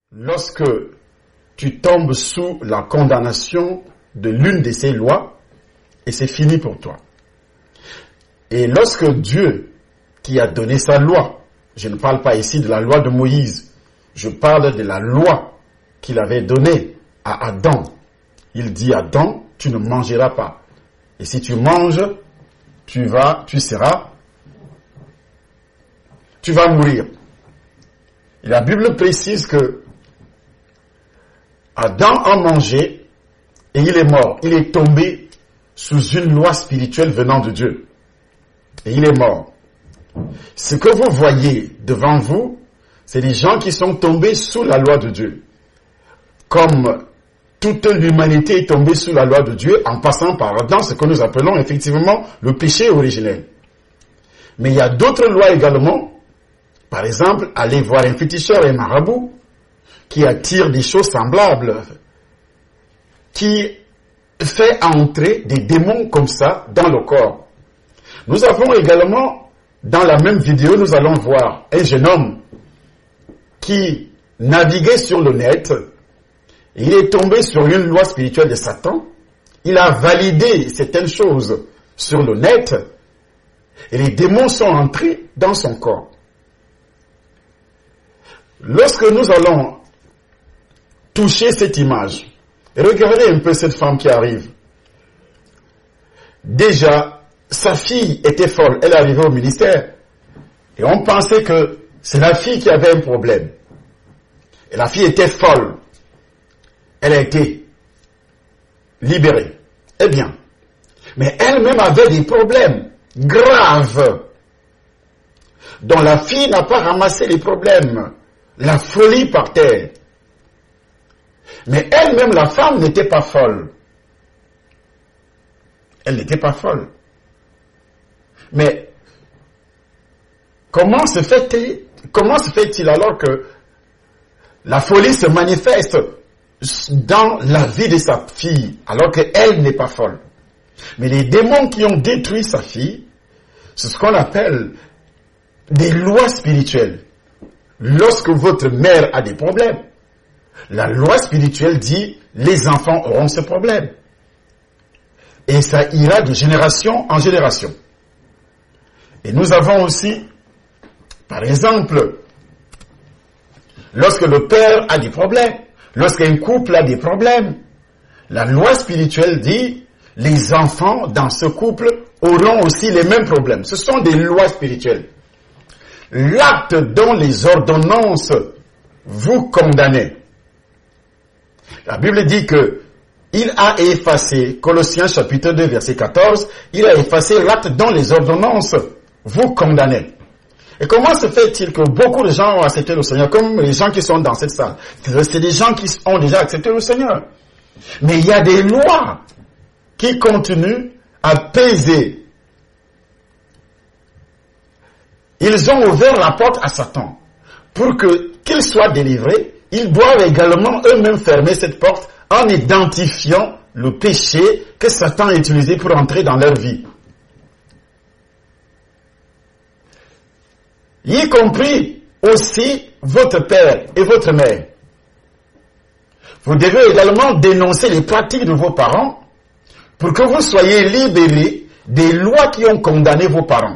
lorsque tu tombes sous la condamnation de l'une de ces lois, et c'est fini pour toi. Et lorsque Dieu, qui a donné sa loi, je ne parle pas ici de la loi de Moïse, je parle de la loi qu'il avait donnée à Adam. Il dit à Adam, tu ne mangeras pas. Et si tu manges, tu vas mourir. Et la Bible précise que Adam a mangé et il est mort. Il est tombé sous une loi spirituelle venant de Dieu. Et il est mort. Ce que vous voyez devant vous, c'est des gens qui sont tombés sous la loi de Dieu. Comme toute l'humanité est tombée sous la loi de Dieu en passant par Adam, ce que nous appelons effectivement le péché originel. Mais il y a d'autres lois également. Par exemple, aller voir un féticheur et un marabout qui attire des choses semblables, qui fait entrer des démons comme ça dans le corps. Nous avons également, dans la même vidéo, nous allons voir un jeune homme qui naviguait sur le net. Il est tombé sur une loi spirituelle de Satan. Il a validé certaines choses sur le net et les démons sont entrés dans son corps. Lorsque nous allons toucher cette image, regardez un peu cette femme qui arrive. Déjà, sa fille était folle. Elle est arrivée au ministère et on pensait que c'est la fille qui avait un problème. Et la fille était folle. Elle a été libérée. Eh bien, mais elle-même avait des problèmes graves dont la fille n'a pas ramassé les problèmes. La folie par terre. Mais elle-même, la femme, n'était pas folle. Elle n'était pas folle. Mais comment se fait-il alors que la folie se manifeste dans la vie de sa fille, alors qu'elle n'est pas folle? Mais les démons qui ont détruit sa fille, c'est ce qu'on appelle des lois spirituelles. Lorsque votre mère a des problèmes, la loi spirituelle dit les enfants auront ce problème. Et ça ira de génération en génération. Et nous avons aussi, par exemple, lorsque le père a des problèmes, lorsqu'un couple a des problèmes, la loi spirituelle dit les enfants dans ce couple auront aussi les mêmes problèmes. Ce sont des lois spirituelles. L'acte dont les ordonnances vous condamnent. La Bible dit que il a effacé, Colossiens chapitre 2 verset 14, il a effacé l'acte dont les ordonnances vous condamnent. Et comment se fait-il que beaucoup de gens ont accepté le Seigneur, comme les gens qui sont dans cette salle? C'est des gens qui ont déjà accepté le Seigneur. Mais il y a des lois qui continuent à peser. Ils ont ouvert la porte à Satan. Pour qu'il soit délivré, ils doivent également eux-mêmes fermer cette porte en identifiant le péché que Satan a utilisé pour entrer dans leur vie. Y compris aussi votre père et votre mère. Vous devez également dénoncer les pratiques de vos parents pour que vous soyez libérés des lois qui ont condamné vos parents.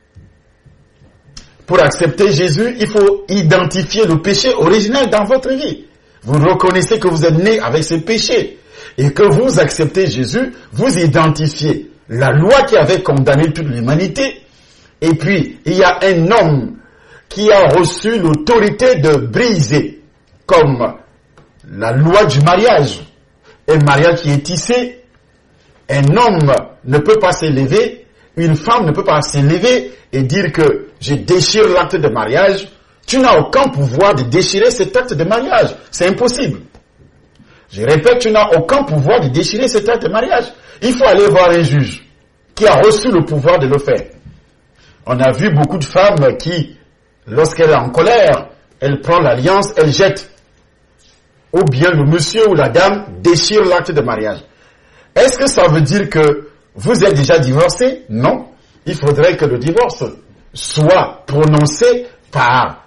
Pour accepter Jésus, il faut identifier le péché originel dans votre vie. Vous reconnaissez que vous êtes né avec ce péché et que vous acceptez Jésus, vous identifiez la loi qui avait condamné toute l'humanité. Et puis, il y a un homme qui a reçu l'autorité de briser, comme la loi du mariage. Un mariage qui est tissé, un homme ne peut pas s'élever, une femme ne peut pas s'élever et dire que je déchire l'acte de mariage. Tu n'as aucun pouvoir de déchirer cet acte de mariage. C'est impossible. Je répète, tu n'as aucun pouvoir de déchirer cet acte de mariage. Il faut aller voir un juge qui a reçu le pouvoir de le faire. On a vu beaucoup de femmes qui, lorsqu'elle est en colère, elle prend l'alliance, elle jette. Ou bien le monsieur ou la dame déchire l'acte de mariage. Est-ce que ça veut dire que vous êtes déjà divorcé? Non. Il faudrait que le divorce soit prononcé par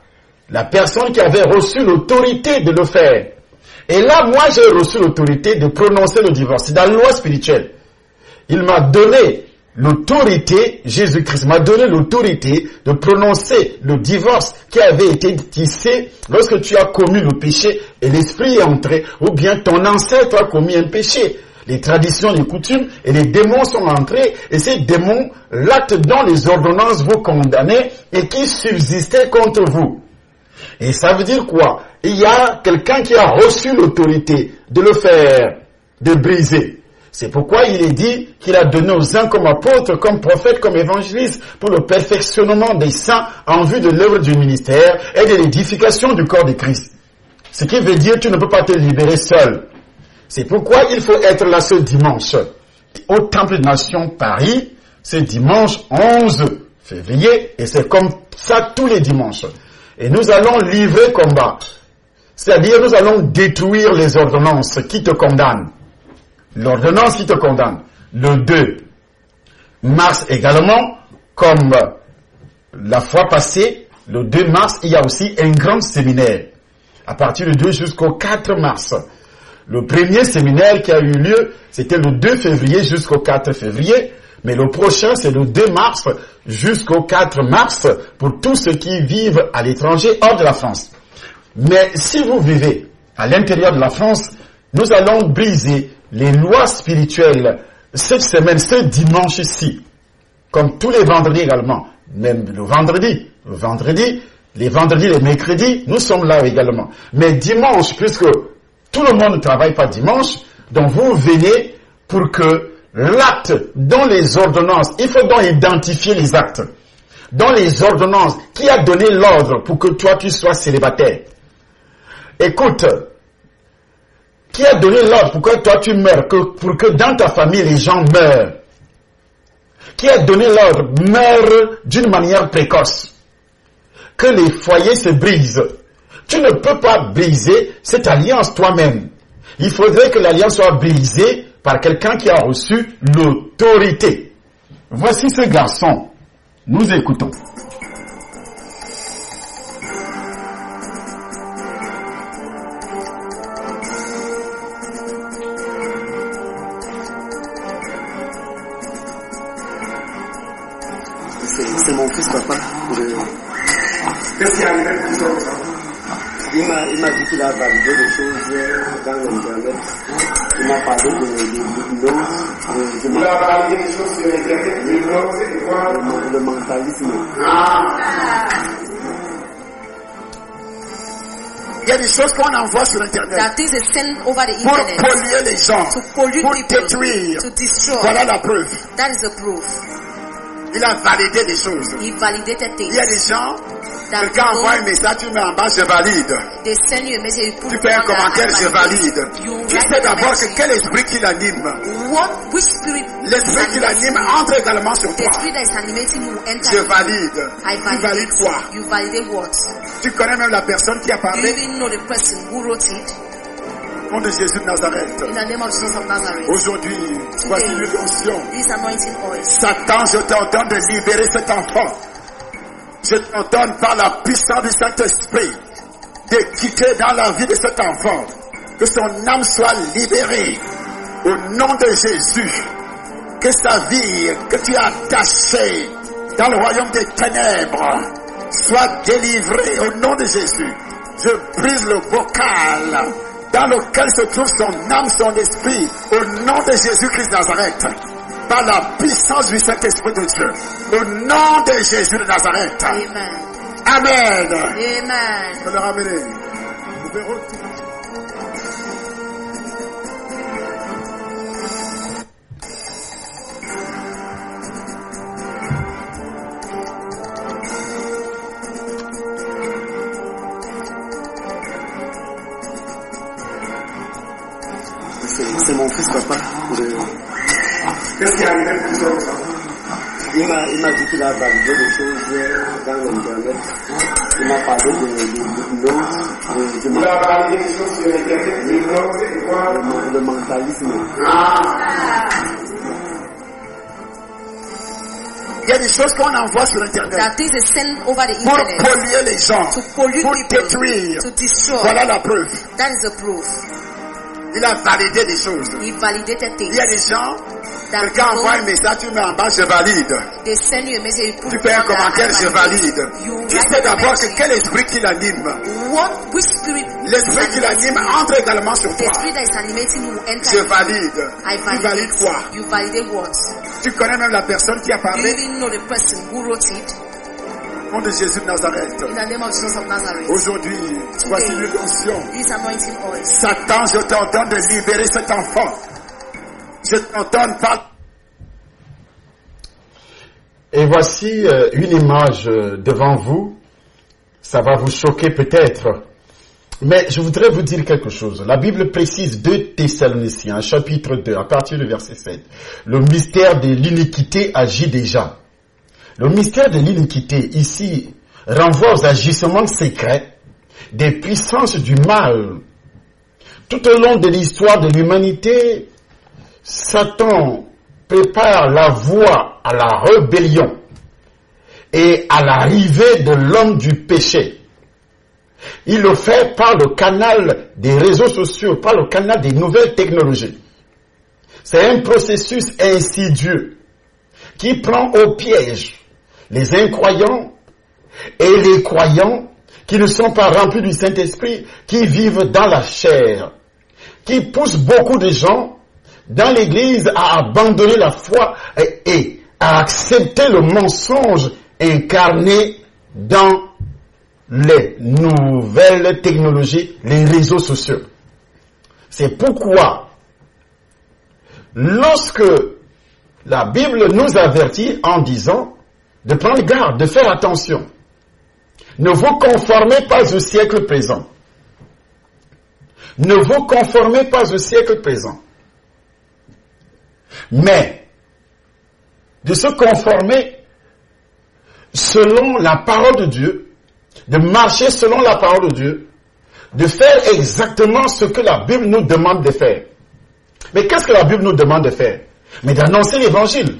La personne qui avait reçu l'autorité de le faire. Et là, moi, j'ai reçu l'autorité de prononcer le divorce. C'est dans la loi spirituelle. Il m'a donné l'autorité, Jésus-Christ m'a donné l'autorité de prononcer le divorce qui avait été tissé lorsque tu as commis le péché et l'esprit est entré, ou bien ton ancêtre a commis un péché. Les traditions, les coutumes et les démons sont entrés et ces démons, l'acte dont les ordonnances vous condamnaient et qui subsistaient contre vous. Et ça veut dire quoi? Il y a quelqu'un qui a reçu l'autorité de le faire, de briser. C'est pourquoi il est dit qu'il a donné aux uns comme apôtres, comme prophètes, comme évangélistes, pour le perfectionnement des saints en vue de l'œuvre du ministère et de l'édification du corps de Christ. Ce qui veut dire que tu ne peux pas te libérer seul. C'est pourquoi il faut être là ce dimanche au Temple des Nations Paris, ce dimanche 11 février, et c'est comme ça tous les dimanches. Et nous allons livrer combat. C'est-à-dire nous allons détruire les ordonnances qui te condamnent. L'ordonnance qui te condamne. Le 2 mars également, comme la fois passée, le 2 mars, il y a aussi un grand séminaire. À partir du 2 jusqu'au 4 mars. Le premier séminaire qui a eu lieu, c'était le 2 février jusqu'au 4 février. Mais le prochain, c'est le 2 mars jusqu'au 4 mars pour tous ceux qui vivent à l'étranger, hors de la France. Mais si vous vivez à l'intérieur de la France, nous allons briser les lois spirituelles cette semaine, ce dimanche-ci, comme tous les vendredis également, même le vendredi, les vendredis, les mercredis, nous sommes là également. Mais dimanche, puisque tout le monde ne travaille pas dimanche, donc vous venez pour que l'acte dans les ordonnances, il faut donc identifier les actes. Dans les ordonnances, qui a donné l'ordre pour que toi tu sois célibataire? Écoute, qui a donné l'ordre pour que toi tu meurs, pour que dans ta famille les gens meurent? Qui a donné l'ordre meurt d'une manière précoce? Que les foyers se brisent. Tu ne peux pas briser cette alliance toi-même. Il faudrait que l'alliance soit brisée par quelqu'un qui a reçu l'autorité. Voici ce garçon. Nous écoutons. C'est mon fils, papa. Qu'est-ce qui est arrivé pour toi? Il m'a dit qu'il a validé des choses dans l'internet. Il m'a parlé de l'hypnose. Il a validé des choses sur l'internet. L'hypnose, c'est quoi? Le mentalisme. Il y a des choses qu'on envoie sur internet That things is sent over the pour internet polluer les gens, to pollute pour people, détruire. to destroy. Voilà la preuve. That is the proof. Il a validé des choses. He validated Il things. y a des gens, That quelqu'un envoie un message, tu mets en bas, je valide. they send you a message, you put Tu fais un on that, commentaire, I je valide. You Tu write sais the d'abord que message. quel esprit qui l'anime. Which spirit? L'esprit qui l'anime entre également sur The toi. spirit that is animating you enter. Je you. valide. I Tu validate. valides quoi? You validate what? Tu connais même la personne qui a Do you parlé even know the person who wrote it? au nom de Jésus de Nazareth. In the name of Jesus of Nazareth. Aujourd'hui, voici l'onction. This anointing oil. Satan, je t'ordonne de libérer cet enfant. Je t'ordonne par la puissance du Saint-Esprit de quitter dans la vie de cet enfant. Que son âme soit libérée au nom de Jésus. Que sa vie que tu as attachée dans le royaume des ténèbres soit délivrée au nom de Jésus. Je brise le bocal dans lequel se trouve son âme, son esprit, au nom de Jésus-Christ de Nazareth, par la puissance du Saint-Esprit de Dieu, au nom de Jésus de Nazareth. Amen. Amen. Amen. Je vais le ramener. Vous pouvez retourner. C'est mon fils, papa. Qu'est-ce qui est arrivé pour toi? Il m'a dit qu'il a validé des choses dans l'internet. Il m'a parlé de l'hypnose. Il a validé des choses sur l'internet. L'hypnose, c'est quoi? Le mentalisme. Il y a des choses qu'on envoie sur There Internet are things they send over the pour internet polluer les gens, to pollute pour people, détruire. to destroy. Voilà la preuve. That is the proof. Il a validé des choses. He validated Il things. y a des gens, That quelqu'un envoie un people, message, tu mets en bas, je valide. they send you a message, you put Tu fais un down that commentaire, I je valide. You Tu write sais a d'abord que message. quel esprit qui l'anime. Which spirit? L'esprit qui l'anime entre également sur The toi. spirit that is animating you enter. Je you. valide. I Tu validate. valides quoi? You validate what? Tu connais même la personne qui a Do you parlé even know the person who wrote it? au nom de Jésus de Nazareth. In the name of Jesus of Nazareth. Aujourd'hui, voici l'onction. This anointing oil. Satan, je t'ordonne de libérer cet enfant. Je t'ordonne pas. Et voici une image devant vous. Ça va vous choquer peut-être. Mais je voudrais vous dire quelque chose. La Bible précise 2 Thessaloniciens, chapitre 2, à partir du verset 7. Le mystère de l'iniquité agit déjà. Le mystère de l'iniquité, ici, renvoie aux agissements secrets des puissances du mal. Tout au long de l'histoire de l'humanité, Satan prépare la voie à la rébellion et à l'arrivée de l'homme du péché. Il le fait par le canal des réseaux sociaux, par le canal des nouvelles technologies. C'est un processus insidieux qui prend au piège les incroyants et les croyants qui ne sont pas remplis du Saint-Esprit, qui vivent dans la chair, qui pousse beaucoup de gens dans l'Église à abandonner la foi et à accepter le mensonge incarné dans les nouvelles technologies, les réseaux sociaux. C'est pourquoi, lorsque la Bible nous avertit en disant de prendre garde, de faire attention, ne vous conformez pas au siècle présent. Ne vous conformez pas au siècle présent. Mais, de se conformer selon la parole de Dieu, de marcher selon la parole de Dieu, de faire exactement ce que la Bible nous demande de faire. Mais qu'est-ce que la Bible nous demande de faire? Mais d'annoncer l'évangile.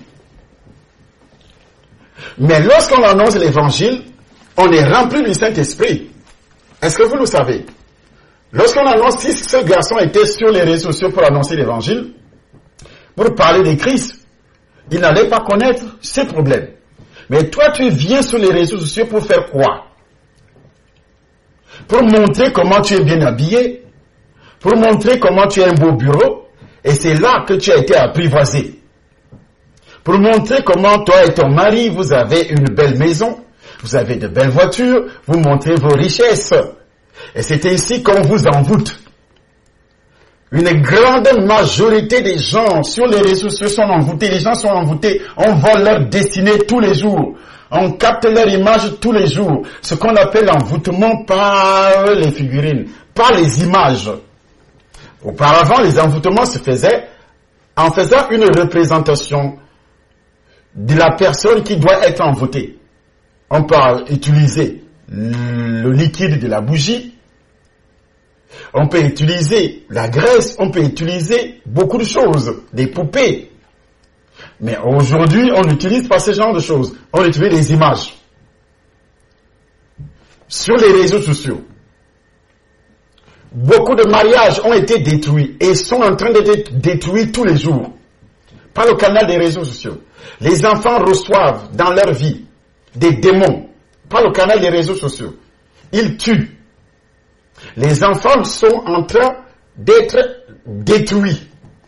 Mais lorsqu'on annonce l'évangile, on est rempli du Saint-Esprit. Est-ce que vous le savez? Lorsqu'on annonce, si ce garçon était sur les réseaux sociaux pour annoncer l'évangile, pour parler de Christ, il n'allait pas connaître ses problèmes. Mais toi, tu viens sur les réseaux sociaux pour faire quoi? Pour montrer comment tu es bien habillé, pour montrer comment tu as un beau bureau, et c'est là que tu as été apprivoisé. Pour montrer comment toi et ton mari, vous avez une belle maison, vous avez de belles voitures, vous montrez vos richesses. Et c'est ainsi qu'on vous envoûte. Une grande majorité des gens sur les réseaux sociaux sont envoûtés. Les gens sont envoûtés. On vole leur destinée tous les jours. On capte leur image tous les jours. Ce qu'on appelle l'envoûtement par les figurines, par les images. Auparavant, les envoûtements se faisaient en faisant une représentation de la personne qui doit être envoûtée. On peut utiliser le liquide de la bougie. On peut utiliser la graisse, on peut utiliser beaucoup de choses, des poupées. Mais aujourd'hui, on n'utilise pas ce genre de choses. On utilise des images. Sur les réseaux sociaux, beaucoup de mariages ont été détruits et sont en train d'être détruits tous les jours par le canal des réseaux sociaux. Les enfants reçoivent dans leur vie des démons par le canal des réseaux sociaux. Ils tuent. Les enfants sont en train d'être détruits.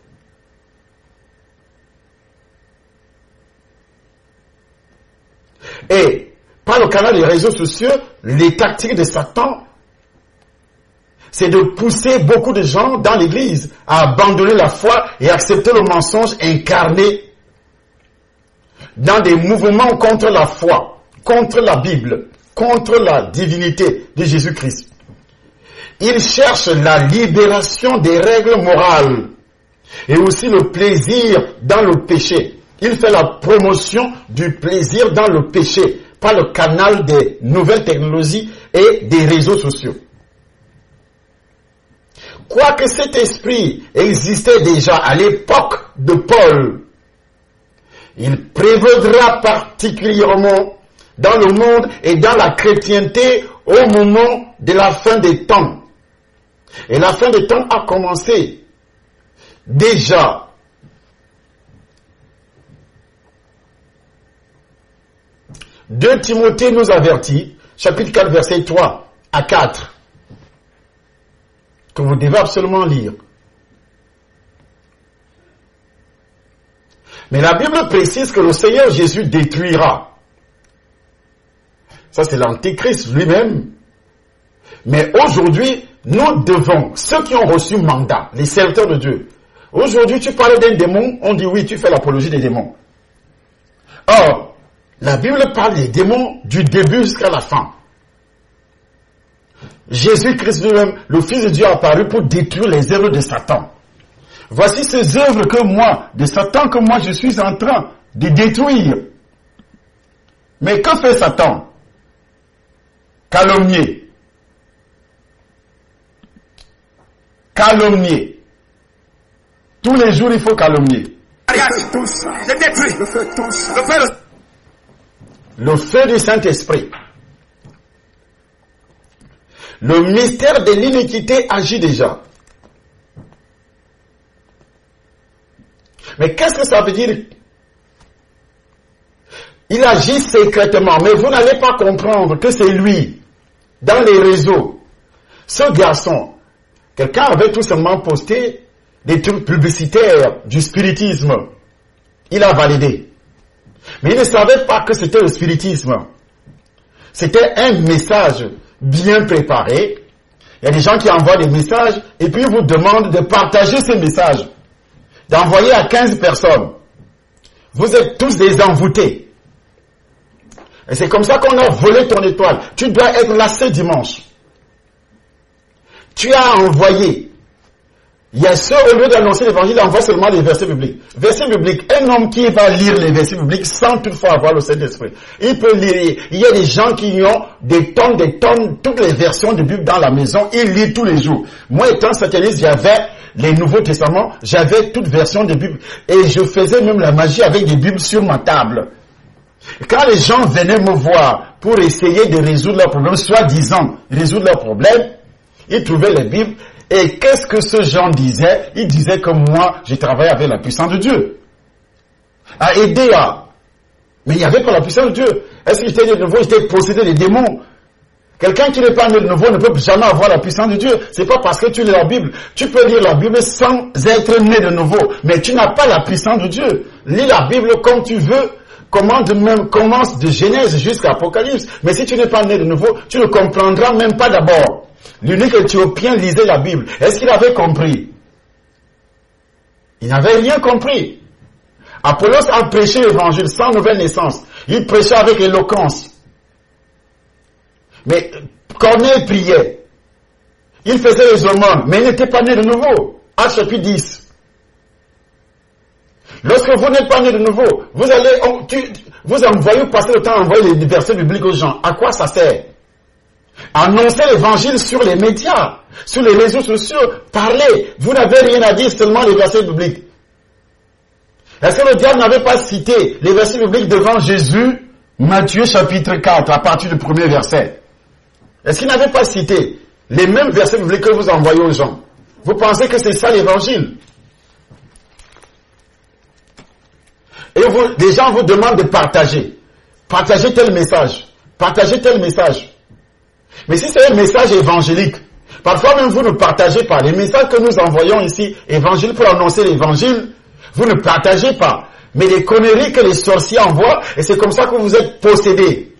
Et par le canal des réseaux sociaux, les tactiques de Satan, c'est de pousser beaucoup de gens dans l'église à abandonner la foi et accepter le mensonge incarné dans des mouvements contre la foi, contre la Bible, contre la divinité de Jésus-Christ. Il cherche la libération des règles morales et aussi le plaisir dans le péché. Il fait la promotion du plaisir dans le péché par le canal des nouvelles technologies et des réseaux sociaux. Quoique cet esprit existait déjà à l'époque de Paul, Il prévaudra particulièrement dans le monde et dans la chrétienté au moment de la fin des temps. Et la fin des temps a commencé déjà. Deux Timothée nous avertit, chapitre 4, verset 3 à 4, que vous devez absolument lire. Mais la Bible précise que le Seigneur Jésus détruira. Ça, c'est l'Antéchrist lui-même. Mais aujourd'hui, nous devons, ceux qui ont reçu mandat, les serviteurs de Dieu. Aujourd'hui, tu parlais d'un démon, on dit oui, tu fais l'apologie des démons. Or, la Bible parle des démons du début jusqu'à la fin. Jésus-Christ lui-même, le Fils de Dieu, a apparu pour détruire les œuvres de Satan. Voici ces œuvres que moi, de Satan, que moi je suis en train de détruire. Mais que fait Satan? Calomnier. Calomnier. Tous les jours, il faut calomnier. Le feu du Saint-Esprit. Le mystère de l'iniquité agit déjà. Mais qu'est-ce que ça veut dire? Il agit secrètement, mais vous n'allez pas comprendre que c'est lui, dans les réseaux. Ce garçon, quelqu'un avait tout simplement posté des trucs publicitaires du spiritisme. Il a validé. Mais il ne savait pas que c'était le spiritisme. C'était un message bien préparé. Il y a des gens qui envoient des messages et puis ils vous demandent de partager ces messages. D'envoyer à 15 personnes. Vous êtes tous des envoûtés. Et c'est comme ça qu'on a volé ton étoile. Tu dois être là ce dimanche. Tu as envoyé. Il y a ceux, au lieu d'annoncer l'évangile, envoie seulement les versets bibliques. Versets bibliques, un homme qui va lire les versets bibliques sans toutefois avoir le Saint-Esprit. Il peut lire. Il y a des gens qui ont des tonnes, toutes les versions de Bible dans la maison. Ils lisent tous les jours. Moi, étant sataniste, j'avais les Nouveaux Testaments, j'avais toute version de Bible. Et je faisais même la magie avec des Bibles sur ma table. Quand les gens venaient me voir pour essayer de résoudre leurs problèmes, soi-disant résoudre leurs problèmes, ils trouvaient les Bibles. Et qu'est-ce que ce gens disait? Il disait que moi, j'ai travaillé avec la puissance de Dieu. À aider à... Mais il n'y avait pas la puissance de Dieu. Est-ce qu'il était né de nouveau? Il était possédé des démons. Quelqu'un qui n'est pas né de nouveau ne peut jamais avoir la puissance de Dieu. C'est pas parce que tu lis la Bible. Tu peux lire la Bible sans être né de nouveau. Mais tu n'as pas la puissance de Dieu. Lis la Bible comme tu veux. Commence de Genèse jusqu'à Apocalypse. Mais si tu n'es pas né de nouveau, tu ne comprendras même pas d'abord. L'unique Éthiopien lisait la Bible. Est-ce qu'il avait compris? Il n'avait rien compris. Apollos a prêché l'évangile sans nouvelle naissance. Il prêchait avec éloquence. Mais Corneille priait. Il faisait les aumônes, mais il n'était pas né de nouveau. Actes chapitre 10. Lorsque vous n'êtes pas né de nouveau, vous envoyez passer le temps à envoyer les versets bibliques aux gens. À quoi ça sert? Annoncer l'évangile sur les médias, sur les réseaux sociaux, parlez. Vous n'avez rien à dire, seulement les versets bibliques. Est-ce que le diable n'avait pas cité les versets bibliques devant Jésus? Matthieu chapitre 4, à partir du premier verset. Est-ce qu'il n'avait pas cité les mêmes versets bibliques que vous envoyez aux gens? Vous pensez que c'est ça l'évangile? Et les gens vous demandent de partager. Partagez tel message. Partagez tel message. Mais si c'est un message évangélique, parfois même vous ne partagez pas. Les messages que nous envoyons ici, évangile pour annoncer l'évangile, vous ne partagez pas. Mais les conneries que les sorciers envoient, et c'est comme ça que vous êtes possédés.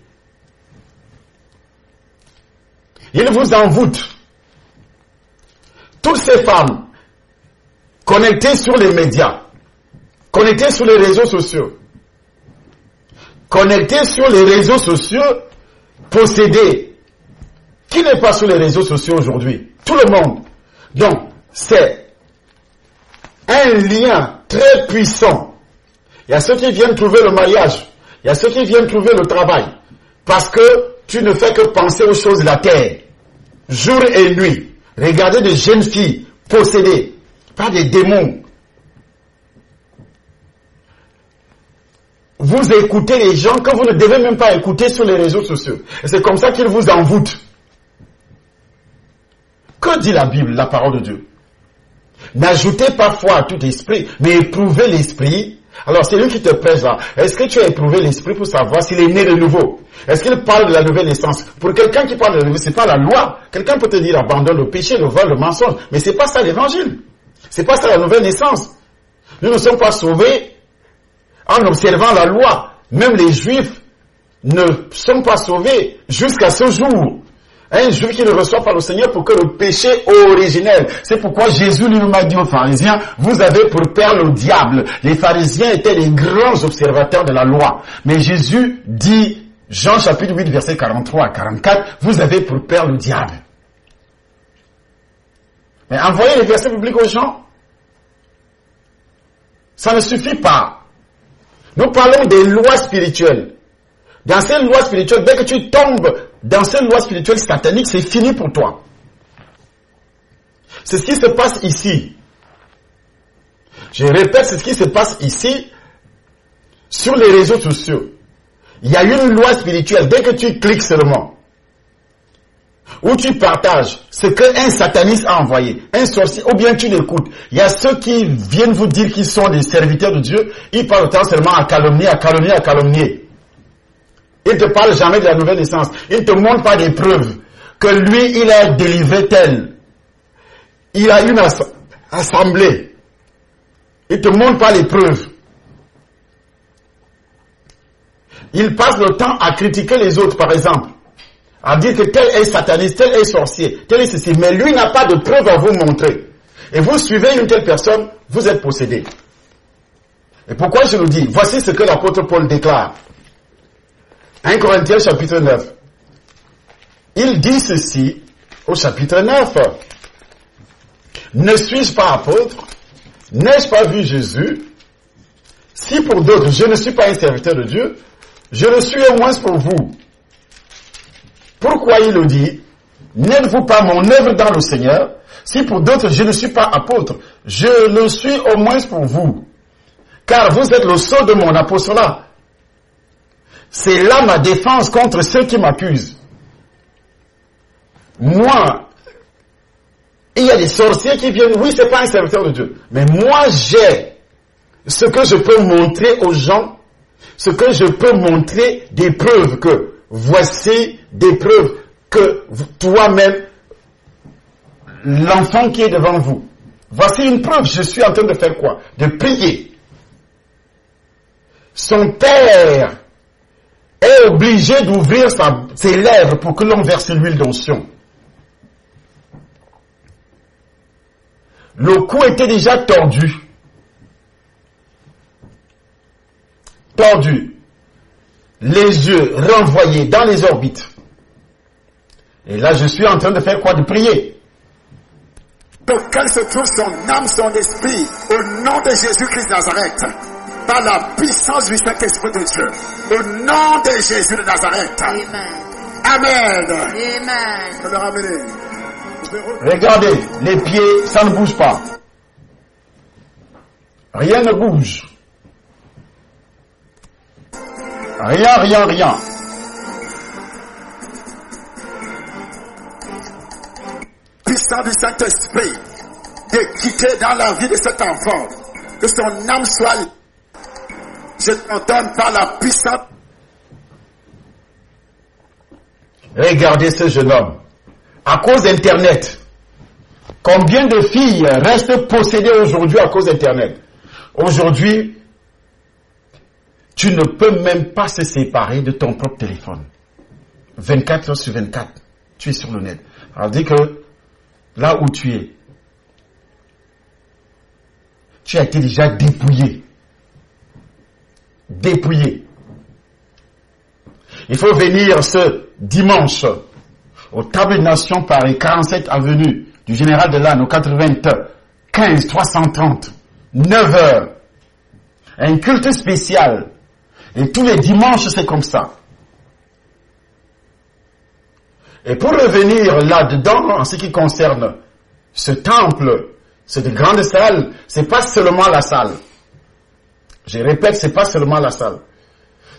Ils vous envoûtent. Toutes ces femmes connectées sur les médias, connectées sur les réseaux sociaux, connectées sur les réseaux sociaux, possédées. Qui n'est pas sur les réseaux sociaux aujourd'hui? Tout le monde. Donc, c'est un lien très puissant. Il y a ceux qui viennent trouver le mariage. Il y a ceux qui viennent trouver le travail. Parce que tu ne fais que penser aux choses de la terre. Jour et nuit. Regardez des jeunes filles possédées par des démons. vous écoutez les gens que vous ne devez même pas écouter sur les réseaux sociaux. Et c'est comme ça qu'ils vous envoûtent. Que dit la Bible, la parole de Dieu? N'ajoutez pas foi à tout esprit, mais éprouvez l'esprit. Alors c'est lui qui te prêche là. Est-ce que tu as éprouvé l'esprit pour savoir s'il est né de nouveau? Est-ce qu'il parle de la nouvelle naissance? Pour quelqu'un qui parle de la nouvelle, c'est pas la loi. Quelqu'un peut te dire abandonne le péché, le vol, le mensonge. Mais c'est pas ça l'évangile. C'est pas ça la nouvelle naissance. Nous ne sommes pas sauvés en observant la loi. Même les juifs ne sont pas sauvés jusqu'à ce jour. Un juif qui ne reçoit pas le Seigneur pour que le péché originel. C'est pourquoi Jésus lui-même a dit aux pharisiens, vous avez pour père le diable. Les pharisiens étaient les grands observateurs de la loi. Mais Jésus dit, Jean chapitre 8 verset 43 à 44, vous avez pour père le diable. Mais envoyer les versets bibliques aux gens, ça ne suffit pas. Nous parlons des lois spirituelles. Dans ces lois spirituelles, dès que tu tombes dans ces lois spirituelles sataniques, c'est fini pour toi. C'est ce qui se passe ici. Je répète, c'est ce qui se passe ici, sur les réseaux sociaux. Il y a une loi spirituelle, dès que tu cliques seulement, où tu partages ce qu'un sataniste a envoyé, un sorcier, ou bien tu l'écoutes. Il y a ceux qui viennent vous dire qu'ils sont des serviteurs de Dieu, ils parlent autant seulement à calomnier, à calomnier, à calomnier. Ils ne te parlent jamais de la nouvelle naissance. Ils ne te montrent pas des preuves que lui, il a délivré tel. Il a une assemblée. Ils ne te montrent pas les preuves. Ils passent le temps à critiquer les autres, par exemple. À dire que tel est sataniste, tel est sorcier, tel est ceci. Mais lui n'a pas de preuves à vous montrer. Et vous suivez une telle personne, vous êtes possédé. Et pourquoi je le dis? Voici ce que l'apôtre Paul déclare. 1 Corinthiens chapitre 9. Il dit ceci au chapitre 9. Ne suis-je pas apôtre? N'ai-je pas vu Jésus? Si pour d'autres je ne suis pas un serviteur de Dieu, je le suis au moins pour vous. Pourquoi il le dit? N'êtes-vous pas mon œuvre dans le Seigneur? Si pour d'autres je ne suis pas apôtre, je le suis au moins pour vous. Car vous êtes le sceau de mon apostolat. C'est là ma défense contre ceux qui m'accusent. Moi, il y a des sorciers qui viennent, oui, c'est pas un serviteur de Dieu. Mais moi, j'ai ce que je peux montrer aux gens, ce que je peux montrer des preuves que, voici des preuves que toi-même, l'enfant qui est devant vous, voici une preuve, je suis en train de faire quoi? De prier. Son père est obligé d'ouvrir ses lèvres pour que l'on verse l'huile d'onction. Le cou était déjà tordu. Tordu. Les yeux renvoyés dans les orbites. Et là, je suis en train de faire quoi? De prier. Auquel se trouve son âme, son esprit, au nom de Jésus-Christ de Nazareth. Par la puissance du Saint-Esprit de Dieu. Au nom de Jésus de Nazareth. Amen. Amen. Amen. Je vais le ramener. Regardez, les pieds, ça ne bouge pas. Rien ne bouge. Rien. Puissant du Saint-Esprit, de quitter dans la vie de cet enfant, que son âme soit libre. Je t'entends par la puissance. Regardez ce jeune homme. À cause d'Internet, combien de filles restent possédées aujourd'hui à cause d'Internet? Aujourd'hui, tu ne peux même pas se séparer de ton propre téléphone. 24 heures sur 24, tu es sur le net. Alors dit que là où tu es, tu as été déjà dépouillé. Dépouillé. Il faut venir ce dimanche au Table des Nations Paris, 47 avenue du Général de Lannes, au 95 330, 9 heures. Un culte spécial. Et tous les dimanches, c'est comme ça. Et pour revenir là-dedans, en ce qui concerne ce temple, cette grande salle, c'est pas seulement la salle. Je répète, c'est pas seulement la salle.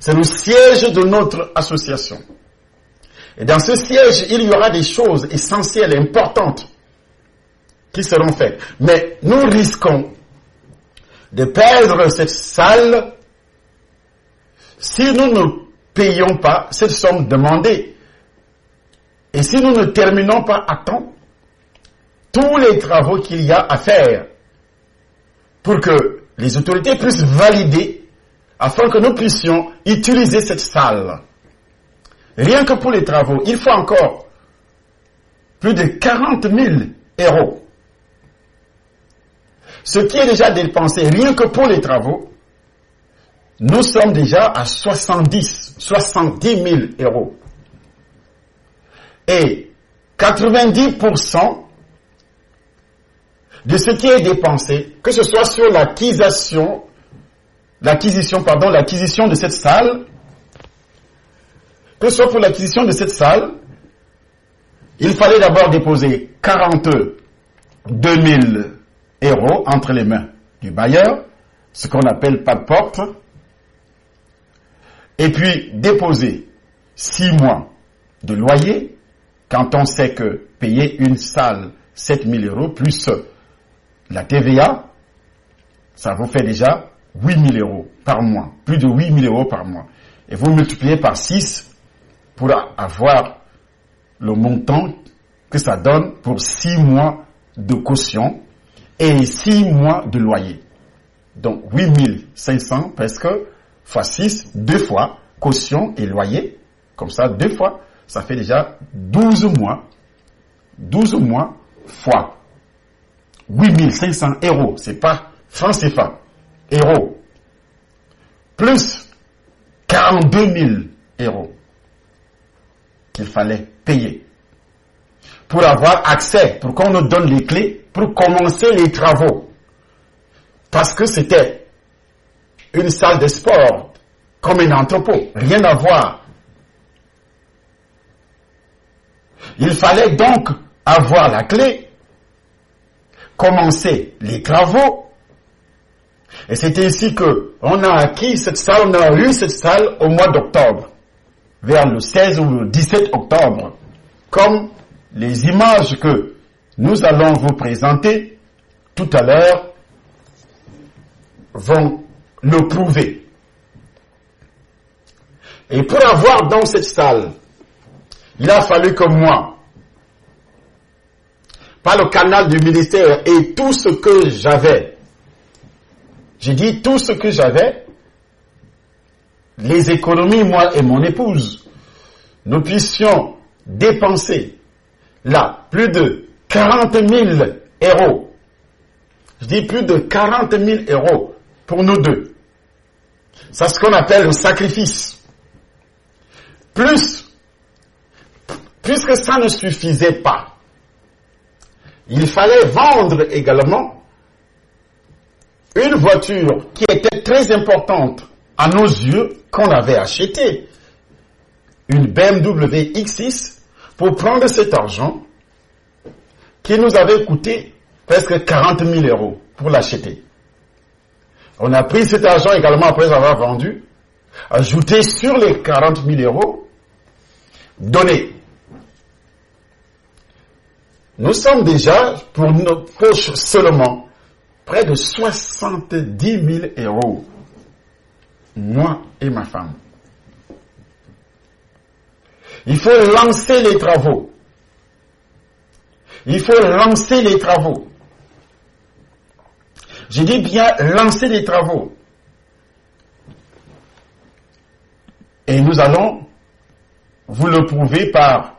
C'est le siège de notre association. Et dans ce siège, il y aura des choses essentielles, importantes, qui seront faites. Mais nous risquons de perdre cette salle si nous ne payons pas cette somme demandée. Et si nous ne terminons pas à temps tous les travaux qu'il y a à faire pour que les autorités puissent valider afin que nous puissions utiliser cette salle. Rien que pour les travaux, il faut encore plus de 40 000 €. Ce qui est déjà dépensé, rien que pour les travaux, nous sommes déjà à 70 000 €. Et 90% de ce qui est dépensé, que ce soit sur l'acquisition de cette salle, que ce soit pour l'acquisition de cette salle, il fallait d'abord déposer 42 000 € entre les mains du bailleur, ce qu'on appelle pas de porte, et puis déposer 6 mois de loyer, quand on sait que payer une salle 7 000 € plus la TVA, ça vous fait déjà 8 000 € par mois, plus de 8 000 € par mois. Et vous multipliez par 6 pour avoir le montant que ça donne pour 6 mois de caution et 6 mois de loyer. Donc 8 500 presque fois 6, 2 fois caution et loyer, comme ça 2 fois, ça fait déjà 12 mois. 12 mois fois 8 500 €, c'est pas francs CFA, euros, plus 42 000 € qu'il fallait payer pour avoir accès, pour qu'on nous donne les clés pour commencer les travaux. Parce que c'était une salle de sport, comme un entrepôt, rien à voir. Il fallait donc avoir la clé, commencer les travaux, et c'était ici que on a acquis cette salle, on a eu cette salle au mois d'octobre, vers le 16 ou le 17 octobre, comme les images que nous allons vous présenter tout à l'heure vont le prouver. Et pour avoir dans cette salle, il a fallu que moi, par le canal du ministère et tout ce que j'avais, j'ai dit tout ce que j'avais, les économies, moi et mon épouse, nous puissions dépenser là plus de 40 000 €. Je dis plus de 40 000 € pour nous deux. C'est ce qu'on appelle le sacrifice. Puisque ça ne suffisait pas, il fallait vendre également une voiture qui était très importante à nos yeux, qu'on avait achetée, une BMW X6, pour prendre cet argent qui nous avait coûté presque 40 000 € pour l'acheter. On a pris cet argent également après avoir vendu, ajouté sur les 40 000 €, donné. Nous sommes déjà, pour nos poches seulement, près de 70 000 €, moi et ma femme. Il faut lancer les travaux. Il faut lancer les travaux. Je dis bien lancer les travaux. Et nous allons vous le prouver par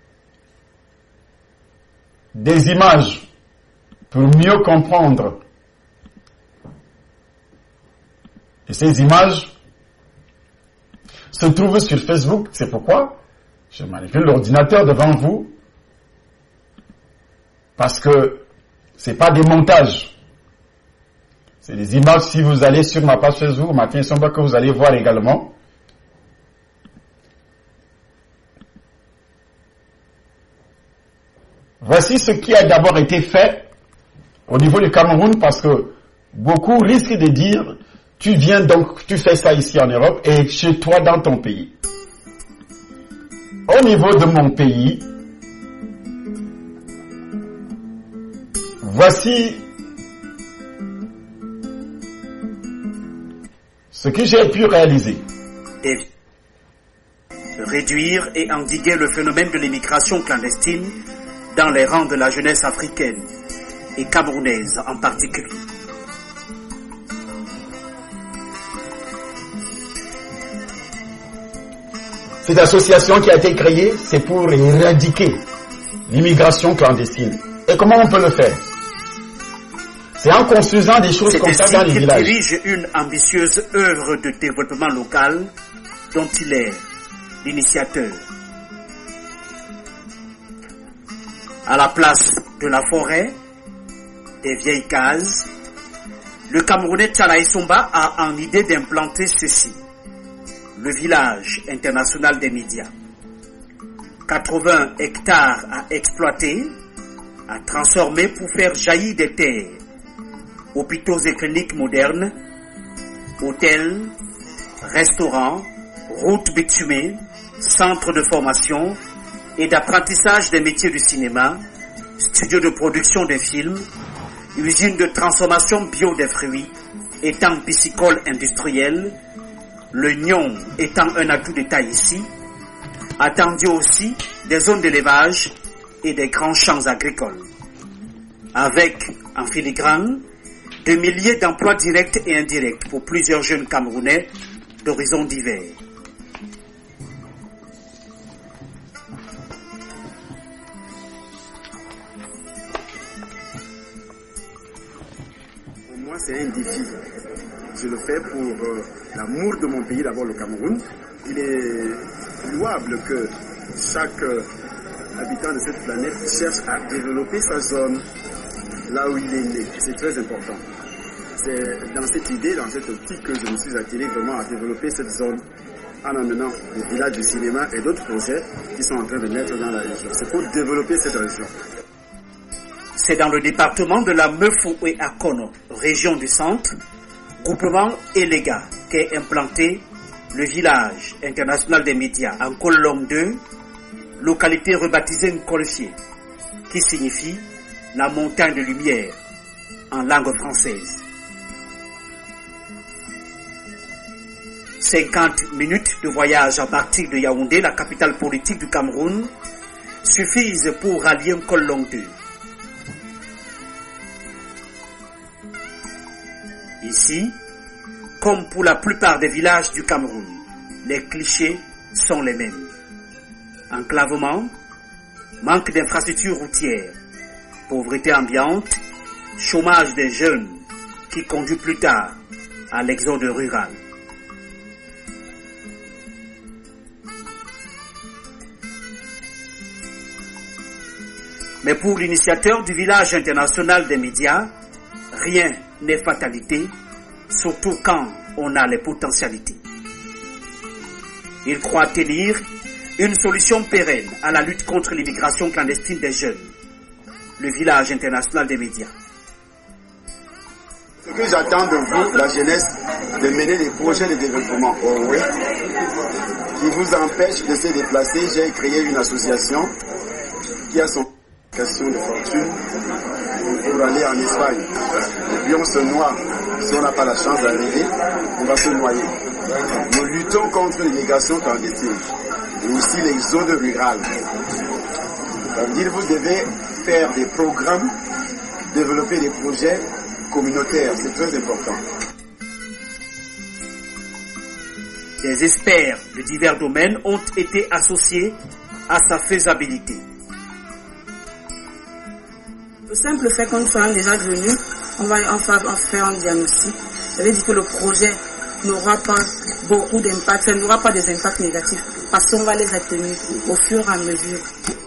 des images pour mieux comprendre. Et ces images se trouvent sur Facebook. C'est pourquoi je manipule l'ordinateur devant vous, parce que c'est pas des montages. C'est des images. Si vous allez sur ma page Facebook, Martin Somba, que vous allez voir également. Voici ce qui a d'abord été fait au niveau du Cameroun, parce que beaucoup risquent de dire tu viens donc, tu fais ça ici en Europe et chez toi dans ton pays. Au niveau de mon pays, voici ce que j'ai pu réaliser. Et réduire et endiguer le phénomène de l'immigration clandestine dans les rangs de la jeunesse africaine et camerounaise en particulier. Cette association qui a été créée, c'est pour éradiquer l'immigration clandestine. Et comment on peut le faire? C'est en construisant des choses comme ça dans les villages. Il dirige une ambitieuse œuvre de développement local dont il est l'initiateur. À la place de la forêt, des vieilles cases, le Camerounais Tchalaï Somba a en idée d'implanter ceci. Le village international des médias. 80 hectares à exploiter, à transformer pour faire jaillir des terres. Hôpitaux et cliniques modernes, hôtels, restaurants, routes bitumées, centres de formation et d'apprentissage des métiers du cinéma, studios de production des films, usines de transformation bio des fruits, étangs piscicoles industriels, le Nyon étant un atout d'État ici, attendu aussi des zones d'élevage et des grands champs agricoles. Avec, en filigrane, des milliers d'emplois directs et indirects pour plusieurs jeunes Camerounais d'horizons divers. Pour moi, c'est un défi. Je le fais pour l'amour de mon pays, d'abord le Cameroun. Il est louable que chaque habitant de cette planète cherche à développer sa zone là où il est né. C'est très important. C'est dans cette idée, dans cette optique que je me suis attiré vraiment à développer cette zone en amenant le village du cinéma et d'autres projets qui sont en train de naître dans la région. C'est pour développer cette région. C'est dans le département de la Meufou et Akono, région du centre, groupement Elega, qu'est implanté le village international des médias en Kolom 2, localité rebaptisée Nkolfié, qui signifie la montagne de lumière en langue française. 50 minutes de voyage à partir de Yaoundé, la capitale politique du Cameroun, suffisent pour rallier Kolom 2. Ici, comme pour la plupart des villages du Cameroun, les clichés sont les mêmes. Enclavement, manque d'infrastructures routières, pauvreté ambiante, chômage des jeunes qui conduit plus tard à l'exode rural. Mais pour l'initiateur du village international des médias, rien n'est fatalité, surtout quand on a les potentialités. Il croit tenir une solution pérenne à la lutte contre l'immigration clandestine des jeunes. Le village international des médias. Ce que j'attends de vous, la jeunesse, de mener des projets de développement qui vous empêchent de se déplacer. J'ai créé une association qui a son question de fortune pour aller en Espagne. Et puis on se noie. Si on n'a pas la chance d'arriver, on va se noyer. Nous luttons contre l'immigration clandestine et aussi l'exode rural. Ça veut dire que vous devez faire des programmes, développer des projets communautaires. C'est très important. Des experts de divers domaines ont été associés à sa faisabilité. Le simple fait qu'on soit déjà venu, on va faire un diagnostic. Ça veut dire que le projet n'aura pas beaucoup d'impact, ça n'aura pas des impacts négatifs parce qu'on va les atténuer au fur et à mesure.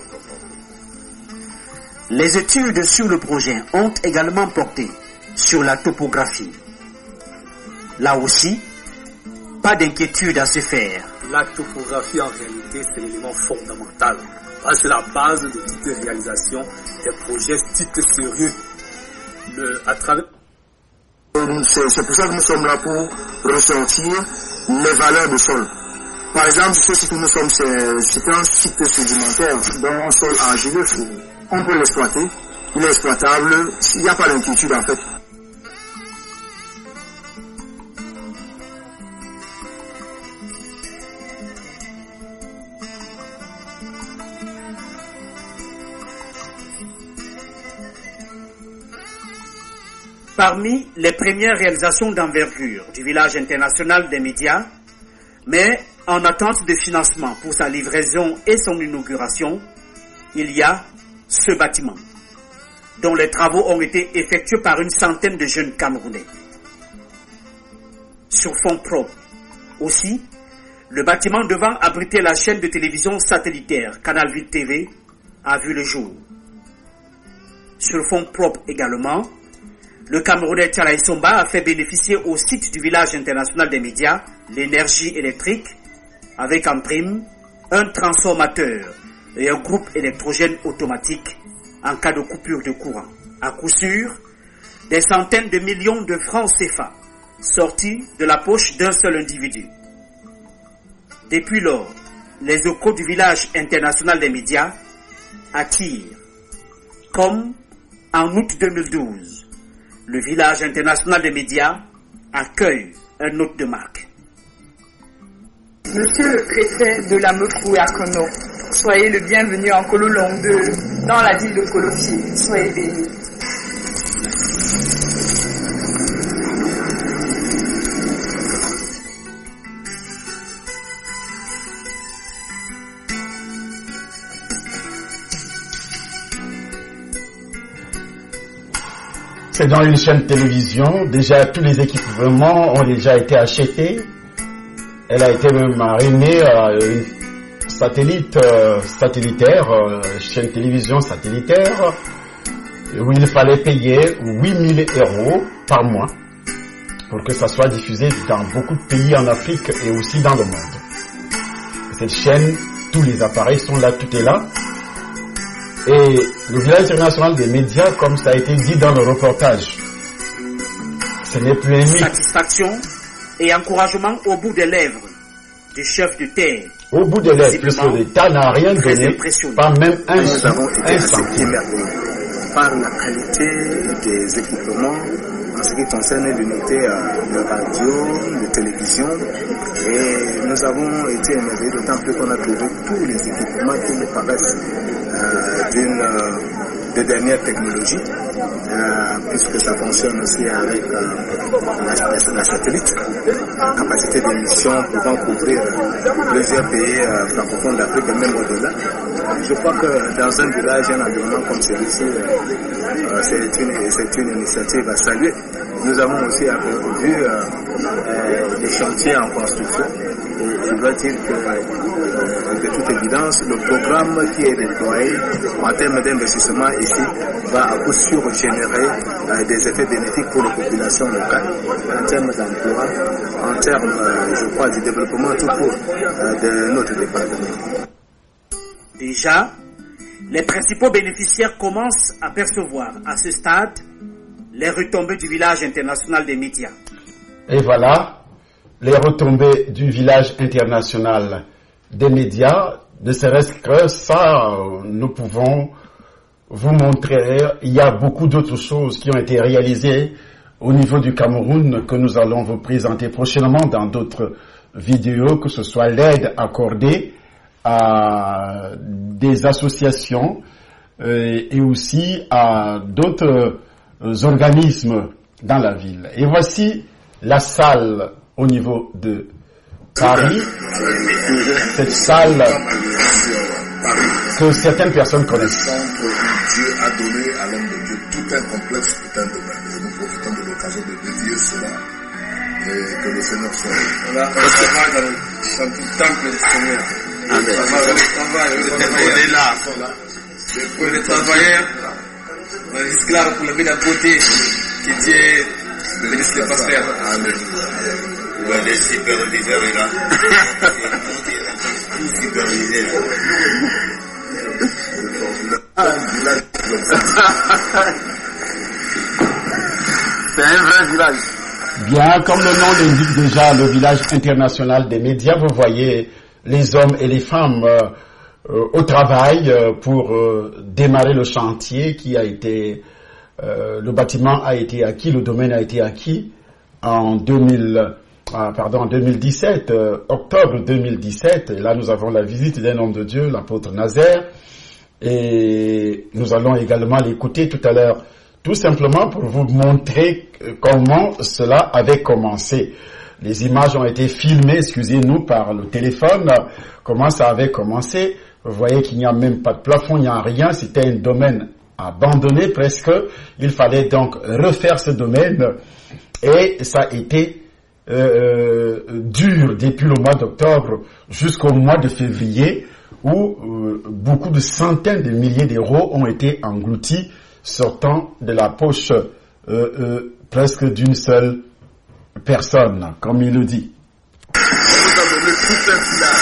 Les études sur le projet ont également porté sur la topographie. Là aussi, pas d'inquiétude à se faire. La topographie, en réalité, c'est l'élément fondamental. C'est la base de toute réalisation des projets dits sérieux. À travers C'est pour ça que nous sommes là pour ressortir les valeurs du sol. Par exemple, ce site où nous sommes, c'est un site sédimentaire, donc un sol argileux, on peut l'exploiter, il est exploitable, il n'y a pas d'inquiétude en fait. Parmi les premières réalisations d'envergure du village international des médias, mais en attente de financement pour sa livraison et son inauguration, il y a ce bâtiment, dont les travaux ont été effectués par une centaine de jeunes Camerounais. Sur fonds propres. Aussi, le bâtiment devant abriter la chaîne de télévision satellitaire Canal Ville TV a vu le jour. Sur fonds propres également, le Camerounais Tchalaï Somba a fait bénéficier au site du village international des médias l'énergie électrique avec en prime un transformateur et un groupe électrogène automatique en cas de coupure de courant. À coup sûr, des centaines de millions de francs CFA sortis de la poche d'un seul individu. Depuis lors, les échos du village international des médias attirent, comme en août 2012, le village international des médias accueille un hôte de marque. Monsieur le préfet de la Mekrou et Akono, soyez le bienvenu en Kolo Long 2, dans la ville de Kolofi. Soyez bénis. C'est dans une chaîne de télévision. Déjà, tous les équipements ont déjà été achetés. Elle a été même arrimée à une satellitaire, chaîne de télévision satellitaire, où il fallait payer 8 000 € par mois pour que ça soit diffusé dans beaucoup de pays en Afrique et aussi dans le monde. Cette chaîne, tous les appareils sont là, tout est là. Et le village international des médias, comme ça a été dit dans le reportage, ce n'est plus un mythe. Satisfaction et encouragement au bout des lèvres du chef de terre. Au bout des lèvres, puisque l'État n'a rien donné, pas même un centime. Par la qualité des équipements en ce qui concerne l'unité de radio, de télévision, et nous avons été émerveillés d'autant plus qu'on a trouvé tous les équipements qui nous paraissent de dernière technologie, puisque ça fonctionne aussi avec la satellite, la capacité d'émission pouvant couvrir plusieurs pays francophones d'Afrique et même au-delà. Je crois que dans un village, un environnement comme celui-ci, c'est une initiative à saluer. Nous avons aussi vu des chantiers en construction. Et je dois dire que, de toute évidence, le programme qui est déployé en termes d'investissement ici va à coup sûr générer des effets bénéfiques pour les populations locales, en termes d'emploi, en termes, je crois, du développement tout court de notre département. Déjà, les principaux bénéficiaires commencent à percevoir à ce stade les retombées du village international des médias. Et voilà, les retombées du village international des médias, ne serait-ce que ça, nous pouvons vous montrer, il y a beaucoup d'autres choses qui ont été réalisées au niveau du Cameroun que nous allons vous présenter prochainement dans d'autres vidéos, que ce soit l'aide accordée à des associations et aussi à d'autres organismes dans la ville. Et voici la salle au niveau de Paris, cette salle que certaines personnes connaissent. Dieu a donné à l'homme de Dieu tout un complexe, tout un domaine. Et nous profitons de l'occasion de dédier cela et que le Seigneur soit. On travaille dans le temple du Seigneur. Amen. On est là. Pour les travailleurs, on est esclaves pour la vie de la beauté que Dieu bénisse les pasteurs. Amen. On est des super leaders là. Super leaders. C'est un vrai village. Bien, comme le nom l'indique déjà, le village international des médias, vous voyez les hommes et les femmes au travail pour démarrer le chantier qui a été, le bâtiment a été acquis, le domaine a été acquis en 2017, octobre 2017. Et là, nous avons la visite d'un homme de Dieu, l'apôtre Nazaire, et nous allons également l'écouter tout à l'heure, tout simplement pour vous montrer comment cela avait commencé. Les images ont été filmées, excusez-nous, par le téléphone, comment ça avait commencé. Vous voyez qu'il n'y a même pas de plafond, il n'y a rien, c'était un domaine abandonné presque. Il fallait donc refaire ce domaine et ça a été dur depuis le mois d'octobre jusqu'au mois de février où beaucoup de centaines de milliers d'euros ont été engloutis sortant de la poche presque d'une seule personne, comme il le dit. On vous a donné tout un village.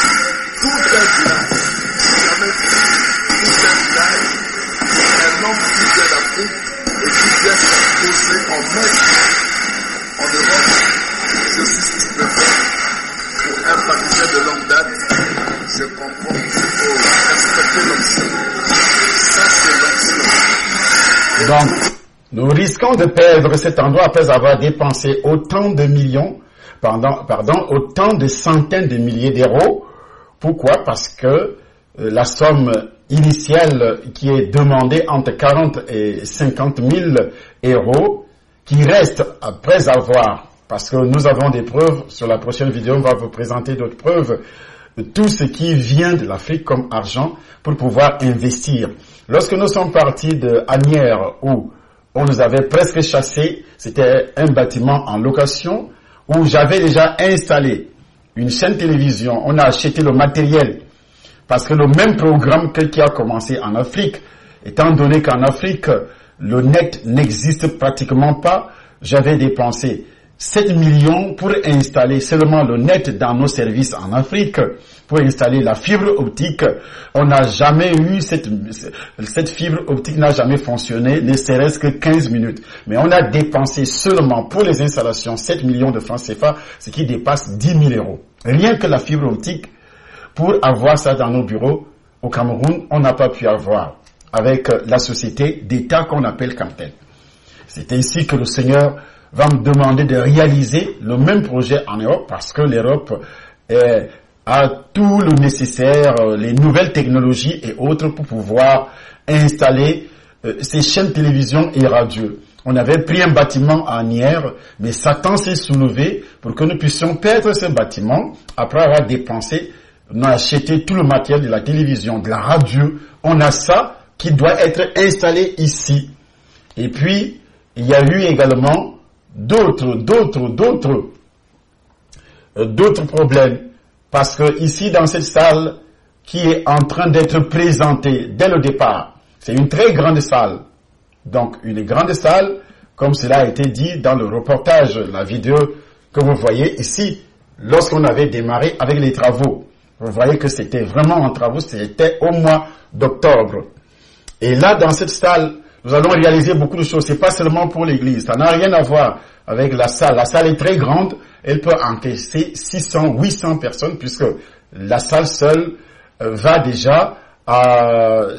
Jamais tout un village. Un homme qui vient d'Afrique et qui vient s'imposer en maître en Europe. Je suis ce qu'il peut faire. Pour un praticien de longue date, je comprends qu'il faut respecter l'option. Ça, c'est l'option. Donc, nous risquons de perdre cet endroit après avoir dépensé autant de millions, autant de centaines de milliers d'euros. Pourquoi? Parce que la somme initiale qui est demandée entre 40 et 50 000 euros, qui reste après avoir, parce que nous avons des preuves, sur la prochaine vidéo on va vous présenter d'autres preuves, tout ce qui vient de l'Afrique comme argent pour pouvoir investir. Lorsque nous sommes partis de Asnières où on nous avait presque chassés, c'était un bâtiment en location où j'avais déjà installé une chaîne télévision, on a acheté le matériel parce que le même programme qui a commencé en Afrique, étant donné qu'en Afrique le net n'existe pratiquement pas, j'avais dépensé 7 millions pour installer seulement le net dans nos services en Afrique, pour installer la fibre optique. On n'a jamais eu cette fibre optique n'a jamais fonctionné, ne serait-ce que 15 minutes. Mais on a dépensé seulement pour les installations 7 millions de francs CFA, ce qui dépasse 10 000 euros. Rien que la fibre optique, pour avoir ça dans nos bureaux au Cameroun, on n'a pas pu avoir avec la société d'État qu'on appelle Camtel. C'est ainsi que le Seigneur va me demander de réaliser le même projet en Europe parce que l'Europe a tout le nécessaire, les nouvelles technologies et autres pour pouvoir installer ces chaînes télévision et radio. On avait pris un bâtiment à Asnières, mais Satan s'est soulevé pour que nous puissions perdre ce bâtiment après avoir dépensé, on a acheté tout le matériel de la télévision, de la radio. On a ça qui doit être installé ici. Et puis, il y a eu également d'autres problèmes. Parce que ici, dans cette salle qui est en train d'être présentée dès le départ, c'est une très grande salle. Donc, une grande salle, comme cela a été dit dans le reportage, la vidéo que vous voyez ici, lorsqu'on avait démarré avec les travaux. Vous voyez que c'était vraiment en travaux, c'était au mois d'octobre. Et là, dans cette salle, nous allons réaliser beaucoup de choses. C'est pas seulement pour l'église. Ça n'a rien à voir avec la salle. La salle est très grande. Elle peut encaisser 600, 800 personnes puisque la salle seule va déjà à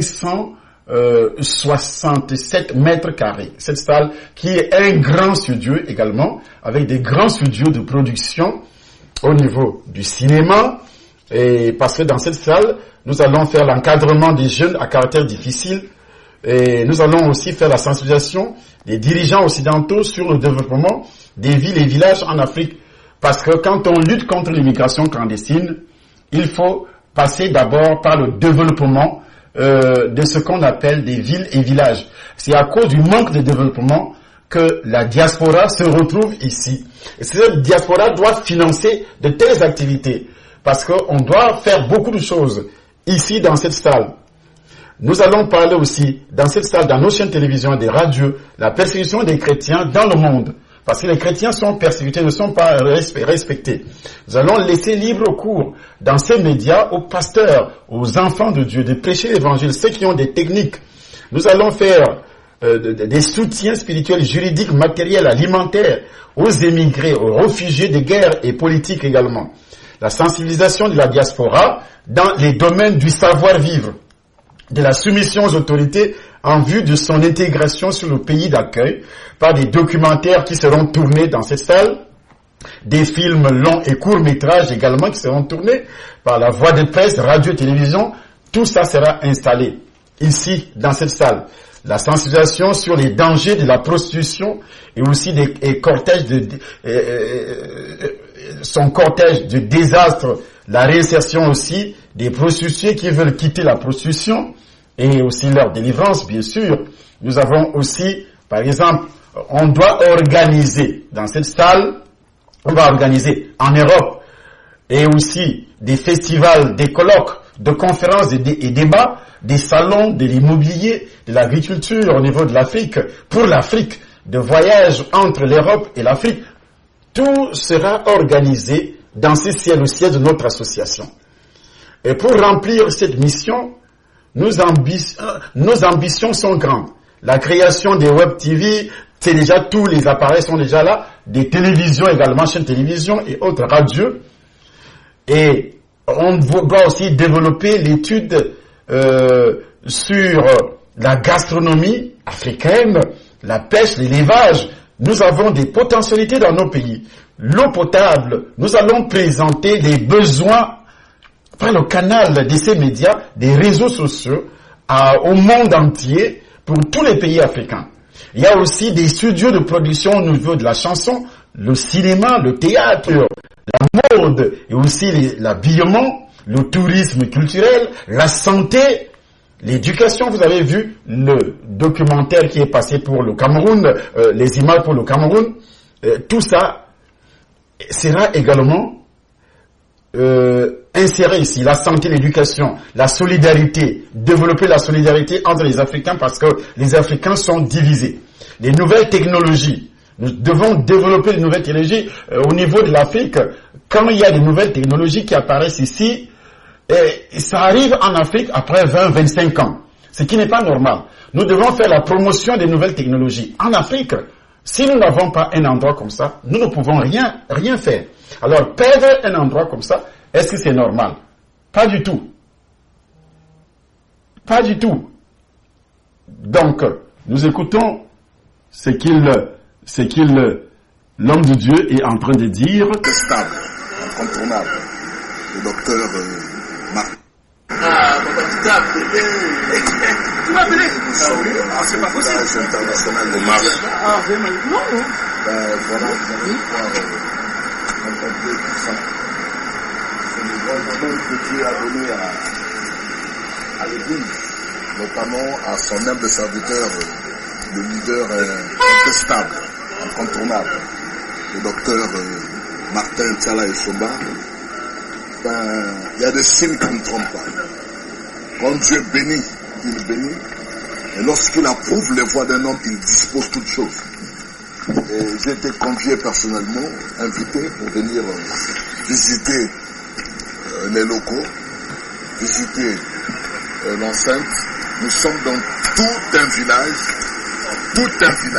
567 mètres carrés. Cette salle qui est un grand studio également avec des grands studios de production au niveau du cinéma. Et parce que dans cette salle, nous allons faire l'encadrement des jeunes à caractère difficile. Et nous allons aussi faire la sensibilisation des dirigeants occidentaux sur le développement des villes et villages en Afrique. Parce que quand on lutte contre l'immigration clandestine, il faut passer d'abord par le développement de ce qu'on appelle des villes et villages. C'est à cause du manque de développement que la diaspora se retrouve ici. Et cette diaspora doit financer de telles activités. Parce qu'on doit faire beaucoup de choses ici dans cette salle. Nous allons parler aussi dans cette salle, dans nos chaînes de télévision et des radios, la persécution des chrétiens dans le monde. Parce que les chrétiens sont persécutés, ne sont pas respectés. Nous allons laisser libre cours dans ces médias aux pasteurs, aux enfants de Dieu, de prêcher l'évangile, ceux qui ont des techniques. Nous allons faire des soutiens spirituels, juridiques, matériels, alimentaires aux émigrés, aux réfugiés de guerre et politiques également. La sensibilisation de la diaspora dans les domaines du savoir-vivre, de la soumission aux autorités en vue de son intégration sur le pays d'accueil par des documentaires qui seront tournés dans cette salle, des films longs et courts-métrages également qui seront tournés par la voie de presse, radio, télévision. Tout ça sera installé ici, dans cette salle. La sensibilisation sur les dangers de la prostitution et aussi des cortèges son cortège de désastres, la réinsertion aussi des prostituées qui veulent quitter la prostitution et aussi leur délivrance, bien sûr. Nous avons aussi, par exemple, on doit organiser dans cette salle, on va organiser en Europe et aussi des festivals, des colloques, de conférences et débats, des salons de l'immobilier, de l'agriculture au niveau de l'Afrique, pour l'Afrique, de voyages entre l'Europe et l'Afrique. Tout sera organisé dans ces ciels au ciel de notre association. Et pour remplir cette mission, nos ambitions sont grandes. La création des web TV, c'est déjà tous les appareils sont déjà là, des télévisions également, chaînes télévision et autres radios. Et on doit aussi développer l'étude sur la gastronomie africaine, la pêche, l'élevage. Nous avons des potentialités dans nos pays. L'eau potable, nous allons présenter les besoins par le canal de ces médias, des réseaux sociaux, au monde entier, pour tous les pays africains. Il y a aussi des studios de production au niveau de la chanson, le cinéma, le théâtre, la mode, et aussi l'habillement, le tourisme culturel, la santé, l'éducation. Vous avez vu le documentaire qui est passé pour le Cameroun, les images pour le Cameroun. Tout ça sera également inséré ici. La santé, l'éducation, la solidarité, développer la solidarité entre les Africains parce que les Africains sont divisés. Les nouvelles technologies, nous devons développer les nouvelles technologies au niveau de l'Afrique. Quand il y a des nouvelles technologies qui apparaissent ici, ça arrive en Afrique après 20-25 ans, ce qui n'est pas normal. Nous devons faire la promotion des nouvelles technologies en Afrique. Si nous n'avons pas un endroit comme ça, nous ne pouvons rien faire. Alors, perdre un endroit comme ça, est-ce que c'est normal? Pas du tout. Pas du tout. Donc, nous écoutons ce l'homme de Dieu est en train de dire. Stable, incontournable. Le docteur Marc. Tu m'as appelé? C'est pas possible. International de Marc. Voilà, vous allez pouvoir contempler tout ça. C'est le grand domaine que Dieu a donné à l'Église, notamment à son humble serviteur, le leader incontestable, incontournable, le docteur Martin Tsala Esomba. Il y a des signes qui ne trompent pas. Quand Dieu bénit, il bénit. Et lorsqu'il approuve les voies d'un homme, il dispose toutes choses. Et j'ai été convié personnellement, invité pour venir visiter les locaux, visiter l'enceinte. Nous sommes dans tout un village,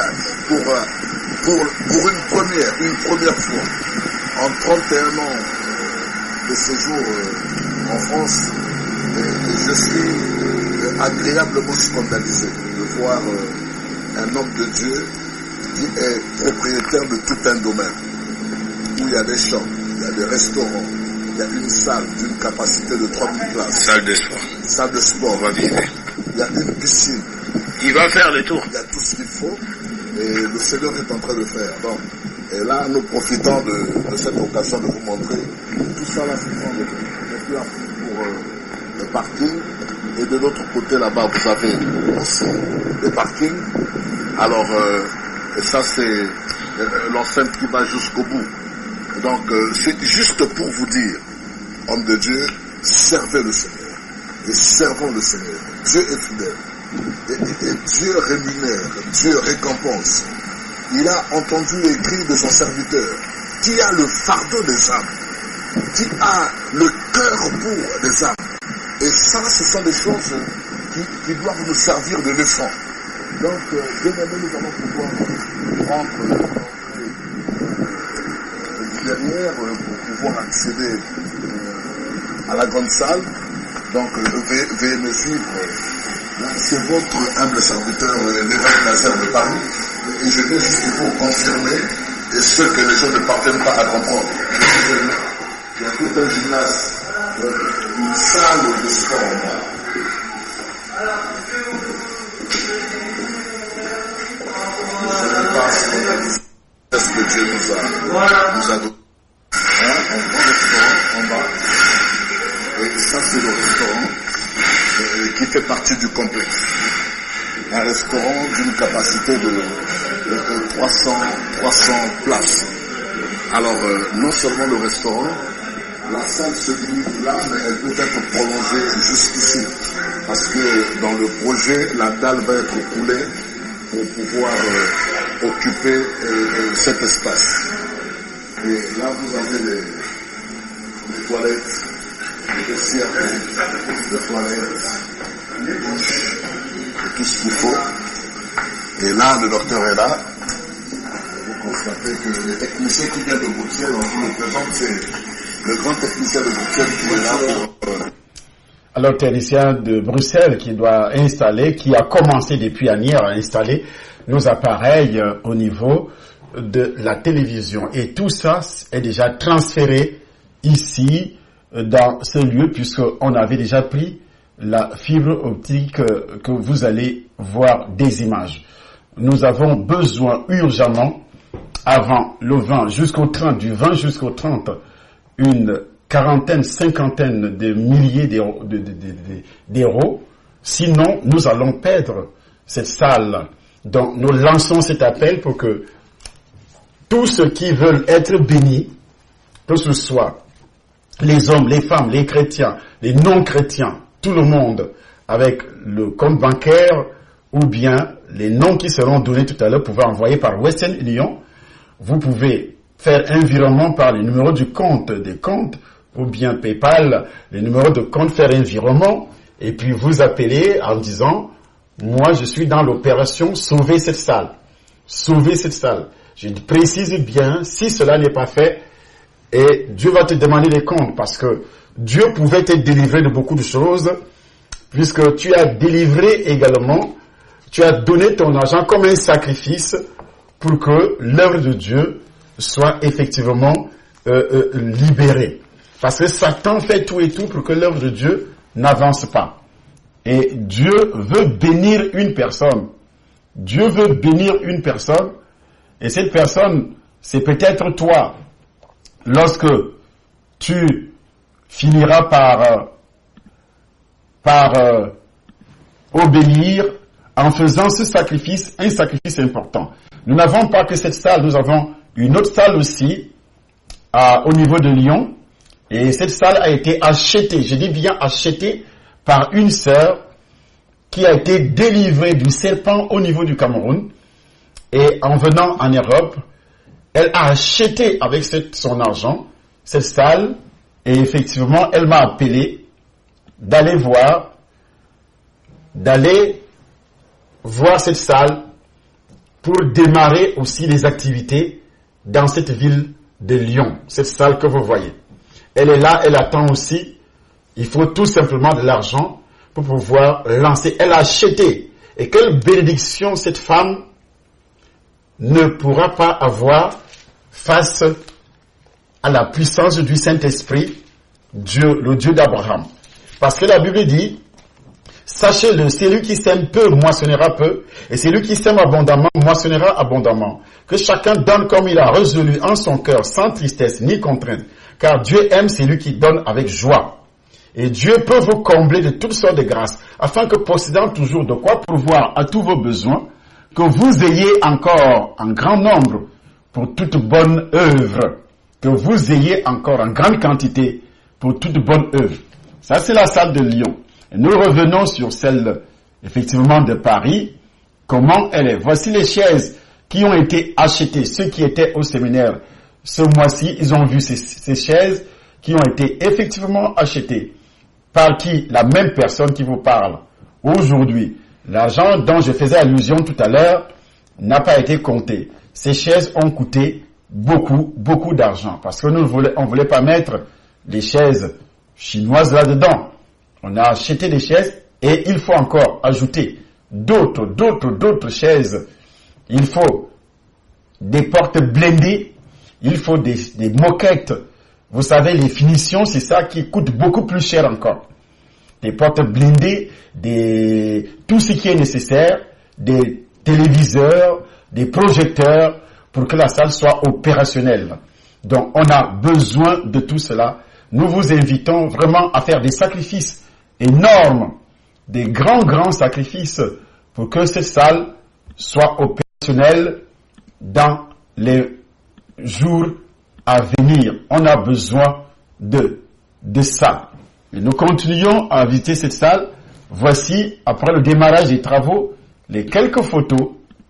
pour une première fois, en 31 ans de séjour en France, et je suis agréablement scandalisé de voir un homme de Dieu qui est propriétaire de tout un domaine, où il y a des champs, il y a des restaurants, il y a une salle d'une capacité de 3000 places. Salle de sport. On va vivre. Il y a une piscine. Il va faire le tour. Il y a tout ce qu'il faut et le Seigneur est en train de faire. Donc, et là, nous profitons de cette occasion de vous montrer tout ça là, c'est pour le parking. Et de l'autre côté là-bas, vous avez aussi des parkings. Alors, et ça c'est l'enceinte qui va jusqu'au bout. Donc, c'est juste pour vous dire, homme de Dieu, servez le Seigneur. Et servons le Seigneur. Dieu est fidèle. Et Dieu rémunère, Dieu récompense. Il a entendu les cris de son serviteur, qui a le fardeau des âmes, qui a le cœur pour des âmes. Et ça, ce sont des choses qui doivent nous servir de leçon. Donc, bien aimé, nous allons pouvoir prendre derrière pour pouvoir accéder à la grande salle. Donc, veuillez me suivre. C'est votre humble serviteur, l'évêque Nazaire de Paris. Et je vais juste pour confirmer, et ce que les gens ne parviennent pas à comprendre. Il y a tout un gymnase, une salle de sport. Je ne sais pas ce que Dieu nous a donné. Un grand restaurant en bas. Et ça, c'est le restaurant qui fait partie du complexe. Un restaurant d'une capacité de 300 places. Alors, non seulement le restaurant, la salle se trouve là, mais elle peut être prolongée jusqu'ici. Parce que dans le projet, la dalle va être coulée pour pouvoir occuper cet espace. Et là, vous avez les toilettes, les vestiaires, les toilettes, les douches, et tout ce qu'il faut. Et là, le docteur est là. Vous constatez que le technicien qui vient de Bruxelles, on vous le présente, c'est le grand technicien de Bruxelles qui est là pour... Alors, technicien de Bruxelles qui doit installer, qui a commencé depuis hier à installer nos appareils au niveau de la télévision. Et tout ça est déjà transféré ici, dans ce lieu, puisqu'on avait déjà pris la fibre optique que vous allez voir des images. Nous avons besoin urgemment, avant le 20 jusqu'au 30, du 20 jusqu'au 30, une quarantaine, cinquantaine de milliers d'euros. Sinon, nous allons perdre cette salle. Donc, nous lançons cet appel pour que tous ceux qui veulent être bénis, que ce soit les hommes, les femmes, les chrétiens, les non-chrétiens, tout le monde, avec le compte bancaire ou bien les noms qui seront donnés tout à l'heure, pouvez envoyer par Western Union. Vous pouvez faire un virement par le numéro du compte des comptes ou bien PayPal, le numéro de compte, faire un virement et puis vous appelez en disant moi je suis dans l'opération sauver cette salle. Sauver cette salle. Je précise bien, si cela n'est pas fait, et Dieu va te demander des comptes parce que Dieu pouvait te délivrer de beaucoup de choses puisque tu as délivré également, tu as donné ton argent comme un sacrifice pour que l'œuvre de Dieu soit effectivement libérée. Parce que Satan fait tout et tout pour que l'œuvre de Dieu n'avance pas. Et Dieu veut bénir une personne. Dieu veut bénir une personne. Et cette personne, c'est peut-être toi. Lorsque tu finiras par obéir en faisant ce sacrifice, un sacrifice important. Nous n'avons pas que cette salle, nous avons une autre salle aussi au niveau de Lyon. Et cette salle a été achetée, je dis bien achetée, par une sœur qui a été délivrée du serpent au niveau du Cameroun. Et en venant en Europe, elle a acheté avec son argent cette salle. Et effectivement, elle m'a appelé d'aller voir cette salle pour démarrer aussi les activités dans cette ville de Lyon, cette salle que vous voyez. Elle est là, elle attend aussi. Il faut tout simplement de l'argent pour pouvoir lancer. Elle a acheté. Et quelle bénédiction cette femme ne pourra pas avoir face à la puissance du Saint-Esprit, Dieu, le Dieu d'Abraham. Parce que la Bible dit, sachez-le, celui qui sème peu moissonnera peu, et celui qui sème abondamment moissonnera abondamment. Que chacun donne comme il a résolu en son cœur, sans tristesse ni contrainte, car Dieu aime celui qui donne avec joie. Et Dieu peut vous combler de toutes sortes de grâces, afin que possédant toujours de quoi pourvoir à tous vos besoins, que vous ayez encore en grand nombre pour toute bonne œuvre, que vous ayez encore en grande quantité pour toute bonne œuvre. Ça, c'est la salle de Lyon. Et nous revenons sur celle, effectivement, de Paris. Comment elle est? Voici les chaises qui ont été achetées. Ceux qui étaient au séminaire ce mois-ci, ils ont vu ces chaises qui ont été effectivement achetées. Par qui? La même personne qui vous parle aujourd'hui. L'argent dont je faisais allusion tout à l'heure n'a pas été compté. Ces chaises ont coûté beaucoup d'argent parce que on voulait pas mettre les chaises chinoises là-dedans. On a acheté des chaises et il faut encore ajouter d'autres chaises. Il faut des portes blindées, il faut des moquettes. Vous savez, les finitions, c'est ça qui coûte beaucoup plus cher encore. Des portes blindées, tout ce qui est nécessaire, des téléviseurs, des projecteurs, pour que la salle soit opérationnelle. Donc, on a besoin de tout cela. Nous vous invitons vraiment à faire des sacrifices énormes, des grands sacrifices pour que cette salle soit opérationnelle dans les jours à venir. On a besoin de ça. Et nous continuons à visiter cette salle. Voici, après le démarrage des travaux, les quelques photos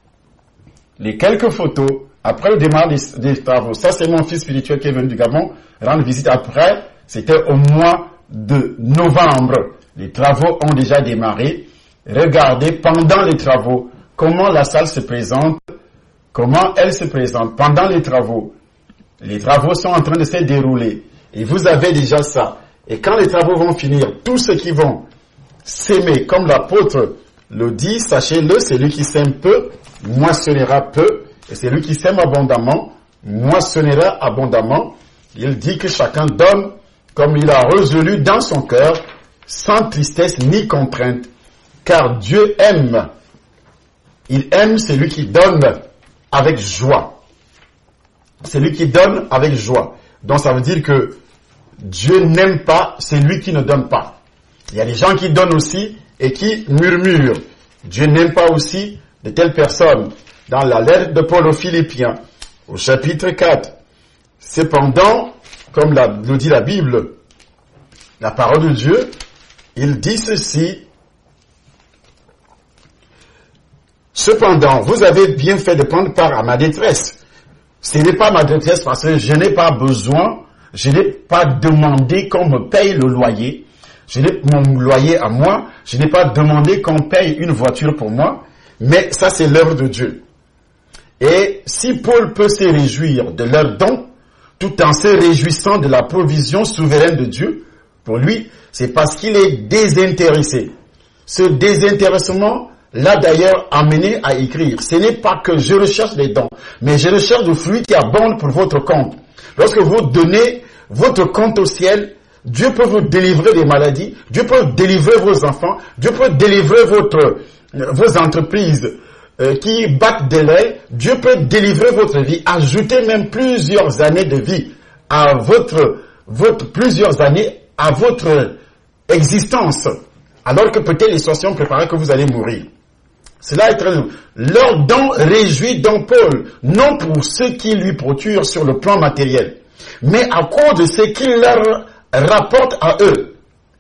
après le démarrage des travaux. Ça, c'est mon fils spirituel qui est venu du Gabon rendre visite après. C'était au mois de novembre. Les travaux ont déjà démarré. Regardez pendant les travaux comment la salle se présente, comment elle se présente pendant les travaux. Les travaux sont en train de se dérouler. Et vous avez déjà ça. Et quand les travaux vont finir, tous ceux qui vont s'aimer, comme l'apôtre le dit, sachez-le, celui qui sème peu, moissonnera peu. Et celui qui sème abondamment, moissonnera abondamment. Il dit que chacun donne comme il a résolu dans son cœur, sans tristesse ni contrainte. Car Dieu aime. Il aime celui qui donne avec joie. Celui qui donne avec joie. Donc ça veut dire que Dieu n'aime pas celui qui ne donne pas. Il y a des gens qui donnent aussi et qui murmurent. Dieu n'aime pas aussi de telles personnes. Dans la lettre de Paul aux Philippiens, au chapitre 4, cependant, comme le dit la Bible, la parole de Dieu, il dit ceci. Cependant, vous avez bien fait de prendre part à ma détresse. Ce n'est pas ma détresse parce que je n'ai pas besoin, je n'ai pas demandé qu'on me paye le loyer. Je n'ai mon loyer à moi, je n'ai pas demandé qu'on paye une voiture pour moi, mais ça c'est l'œuvre de Dieu. Et si Paul peut se réjouir de leur don, tout en se réjouissant de la provision souveraine de Dieu, pour lui, c'est parce qu'il est désintéressé. Ce désintéressement l'a d'ailleurs amené à écrire. Ce n'est pas que je recherche les dons, mais je recherche du fruit qui abonde pour votre compte. Lorsque vous donnez votre compte au ciel, Dieu peut vous délivrer des maladies, Dieu peut délivrer vos enfants, Dieu peut délivrer vos entreprises qui battent de l'aile, Dieu peut délivrer votre vie, ajouter même plusieurs années de vie à plusieurs années à votre existence, alors que peut-être les situations préparées que vous allez mourir. Cela est très lourd. Leur don réjouit donc Paul, non pour ce qui lui procure sur le plan matériel, mais à cause de ce qu'il leur rapporte à eux.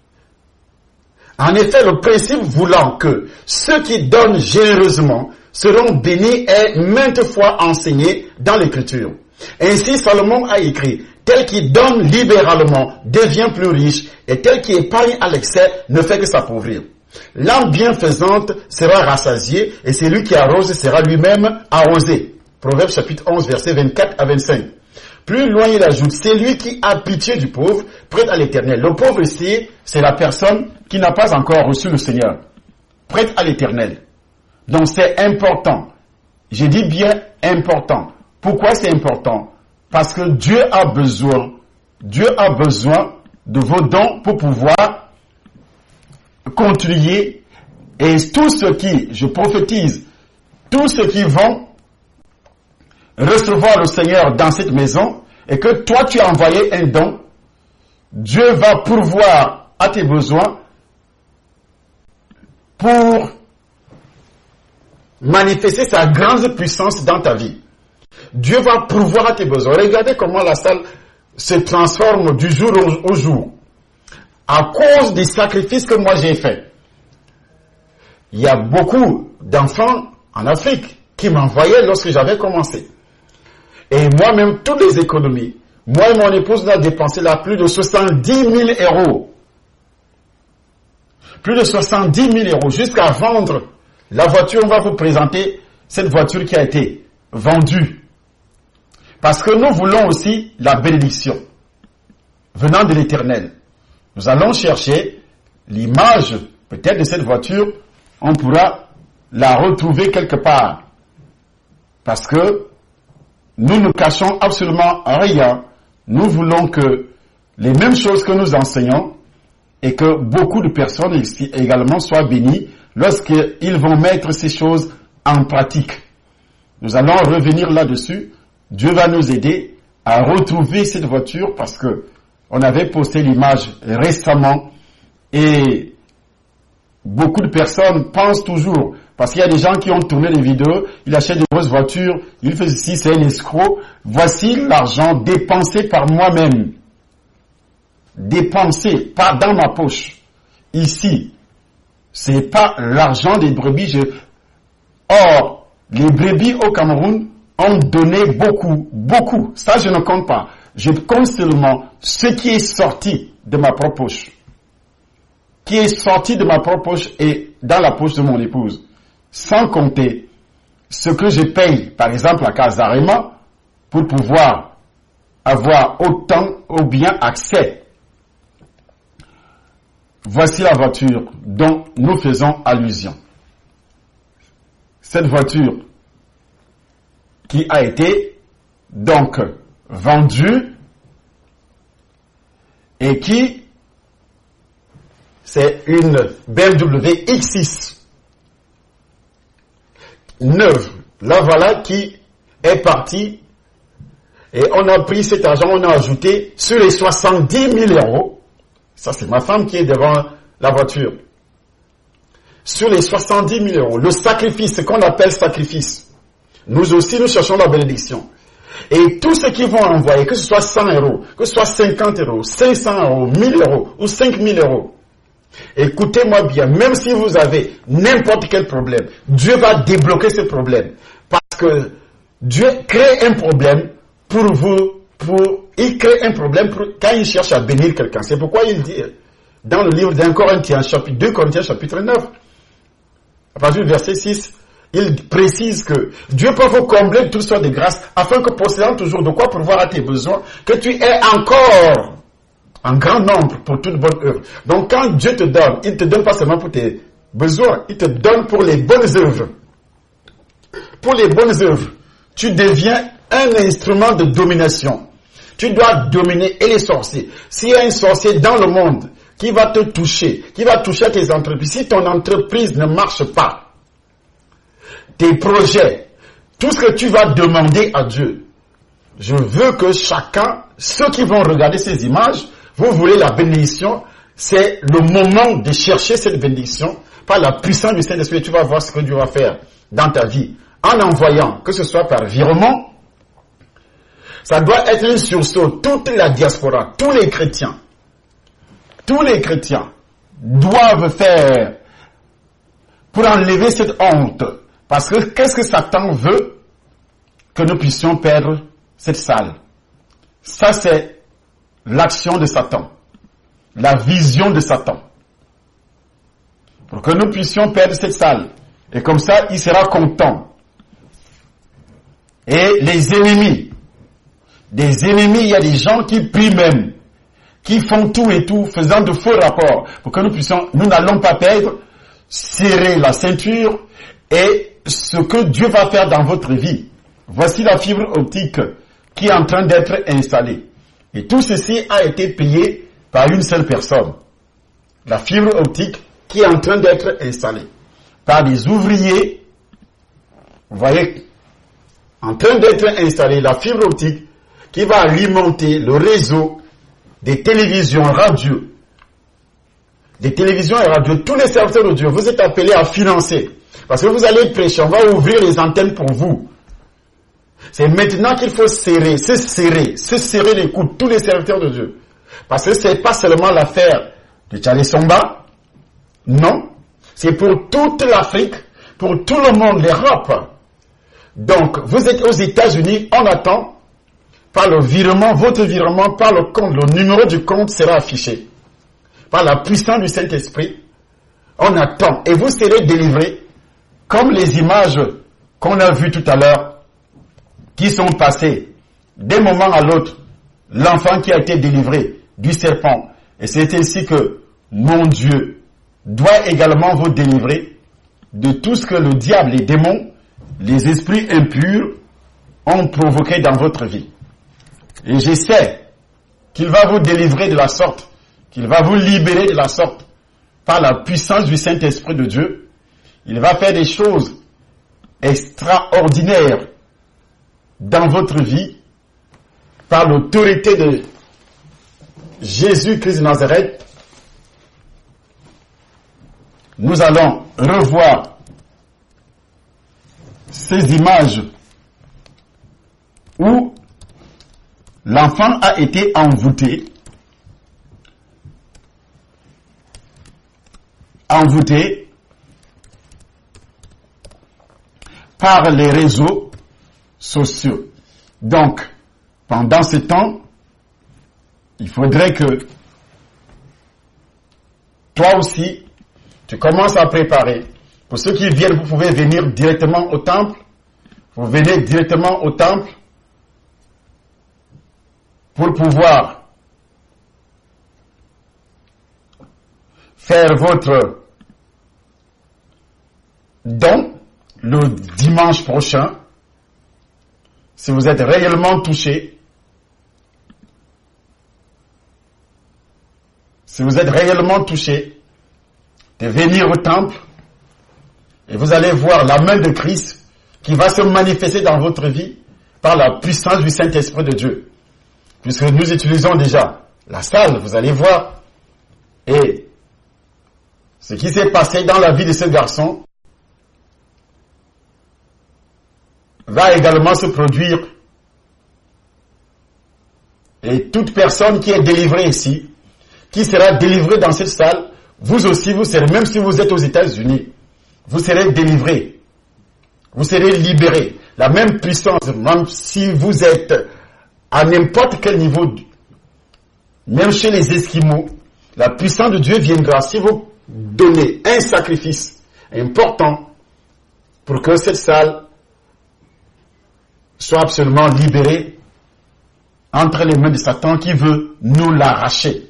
En effet, le principe voulant que ceux qui donnent généreusement seront bénis est maintes fois enseigné dans l'Écriture. Ainsi, Salomon a écrit, tel qui donne libéralement devient plus riche, et tel qui épargne à l'excès ne fait que s'appauvrir. L'âme bienfaisante sera rassasiée, et celui qui arrose sera lui-même arrosé. Proverbe chapitre 11, versets 24 à 25. Plus loin, il ajoute, c'est lui qui a pitié du pauvre, prête à l'Éternel. Le pauvre ici, c'est la personne qui n'a pas encore reçu le Seigneur. Prête à l'Éternel. Donc c'est important. Je dis bien important. Pourquoi c'est important? Parce que Dieu a besoin de vos dons pour pouvoir continuer. Et tous ceux qui, je prophétise, tous ceux qui vont recevoir le Seigneur dans cette maison, et que toi tu as envoyé un don, Dieu va pourvoir à tes besoins pour manifester sa grande puissance dans ta vie. Dieu va pourvoir à tes besoins. Regardez comment la salle se transforme du jour au jour. À cause des sacrifices que moi j'ai faits. Il y a beaucoup d'enfants en Afrique qui m'envoyaient lorsque j'avais commencé. Et moi-même, toutes les économies, moi et mon épouse, on a dépensé là plus de 70 000 euros. Plus de 70 000 euros jusqu'à vendre la voiture, on va vous présenter cette voiture qui a été vendue. Parce que nous voulons aussi la bénédiction venant de l'Éternel. Nous allons chercher l'image peut-être de cette voiture, on pourra la retrouver quelque part. Parce que nous ne cachons absolument rien. Nous voulons que les mêmes choses que nous enseignons et que beaucoup de personnes ici également soient bénies lorsqu'ils vont mettre ces choses en pratique. Nous allons revenir là-dessus. Dieu va nous aider à retrouver cette voiture parce que on avait posté l'image récemment et beaucoup de personnes pensent toujours, parce qu'il y a des gens qui ont tourné les vidéos, ils achètent de grosses voitures, ils font ceci, c'est un escroc. Voici l'argent dépensé par moi-même. Dépensé, pas dans ma poche. Ici, c'est pas l'argent des brebis. Or, les brebis au Cameroun ont donné beaucoup. Ça, je ne compte pas. Je compte seulement ce qui est sorti de ma propre poche. Qui est sorti de ma propre poche et dans la poche de mon épouse. Sans compter ce que je paye, par exemple, à Casarema, pour pouvoir avoir autant ou bien accès. Voici la voiture dont nous faisons allusion. Cette voiture qui a été donc vendue et qui c'est une BMW X6 neuve. La voilà qui est partie et on a pris cet argent, on a ajouté sur les 70 000 euros. Ça, c'est ma femme qui est devant la voiture. Sur les 70 000 euros, le sacrifice, ce qu'on appelle sacrifice. Nous aussi, nous cherchons la bénédiction. Et tous ceux qui vont envoyer, que ce soit 100 euros, que ce soit 50 euros, 500 euros, 1000 euros ou 5000 euros, écoutez-moi bien, même si vous avez n'importe quel problème, Dieu va débloquer ce problème. Parce que Dieu crée un problème pour vous, il crée un problème quand il cherche à bénir quelqu'un. C'est pourquoi il dit dans le livre d'1 Corinthiens, chapitre 2 Corinthiens, chapitre 9, à partir du verset 6, il précise que Dieu peut vous combler de toutes sortes de grâces afin que possédant toujours de quoi pourvoir à tes besoins, que tu aies encore un grand nombre pour toute bonne œuvre. Donc quand Dieu te donne, il ne te donne pas seulement pour tes besoins, il te donne pour les bonnes œuvres. Pour les bonnes œuvres, tu deviens un instrument de domination. Tu dois dominer et les sorciers. S'il y a un sorcier dans le monde qui va te toucher, qui va toucher à tes entreprises, si ton entreprise ne marche pas, tes projets, tout ce que tu vas demander à Dieu, je veux que chacun, ceux qui vont regarder ces images, vous voulez la bénédiction, c'est le moment de chercher cette bénédiction par la puissance du Saint-Esprit. Tu vas voir ce que Dieu va faire dans ta vie en envoyant, que ce soit par virement. Ça doit être un sursaut. Toute la diaspora, tous les chrétiens doivent faire pour enlever cette honte. Parce que qu'est-ce que Satan veut? Que nous puissions perdre cette salle. Ça, c'est l'action de Satan. La vision de Satan. Pour que nous puissions perdre cette salle. Et comme ça, il sera content. Et les ennemis. Des ennemis, il y a des gens qui prient même. Qui font tout et tout, faisant de faux rapports. Pour que nous n'allons pas perdre, serrer la ceinture et ce que Dieu va faire dans votre vie. Voici la fibre optique qui est en train d'être installée. Et tout ceci a été payé par une seule personne. La fibre optique qui est en train d'être installée par des ouvriers. Vous voyez, en train d'être installée la fibre optique qui va alimenter le réseau des télévisions, radio. Des télévisions et radio. Tous les serviteurs de Dieu, vous êtes appelés à financer. Parce que vous allez prêcher, on va ouvrir les antennes pour vous. C'est maintenant qu'il faut se serrer les coudes, tous les serviteurs de Dieu. Parce que c'est pas seulement l'affaire de Tchale Somba, non. C'est pour toute l'Afrique, pour tout le monde, l'Europe. Donc, vous êtes aux États-Unis, on attend, par le virement, votre virement, par le compte, le numéro du compte sera affiché. Par la puissance du Saint-Esprit, on attend. Et vous serez délivrés comme les images qu'on a vues tout à l'heure, qui sont passées d'un moment à l'autre, l'enfant qui a été délivré du serpent. Et c'est ainsi que mon Dieu doit également vous délivrer de tout ce que le diable, les démons, les esprits impurs ont provoqué dans votre vie. Et je sais qu'il va vous délivrer de la sorte, qu'il va vous libérer de la sorte par la puissance du Saint-Esprit de Dieu. Il va faire des choses extraordinaires dans votre vie par l'autorité de Jésus-Christ de Nazareth. Nous allons revoir ces images où l'enfant a été envoûté par les réseaux sociaux. Donc, pendant ce temps, il faudrait que toi aussi, tu commences à préparer. Pour ceux qui viennent, vous pouvez venir directement au temple. Vous venez directement au temple pour pouvoir faire votre don le dimanche prochain. Si vous êtes réellement touché, de venir au temple et vous allez voir la main de Christ qui va se manifester dans votre vie par la puissance du Saint-Esprit de Dieu. Puisque nous utilisons déjà la salle, vous allez voir. Et ce qui s'est passé dans la vie de ce garçon va également se produire. Et toute personne qui est délivrée ici, qui sera délivrée dans cette salle, vous aussi, vous serez, même si vous êtes aux États-Unis, vous serez délivrés. Vous serez libérés. La même puissance, même si vous êtes à n'importe quel niveau, même chez les Esquimaux, la puissance de Dieu viendra si vous donnez un sacrifice important pour que cette salle soit absolument libérée entre les mains de Satan qui veut nous l'arracher.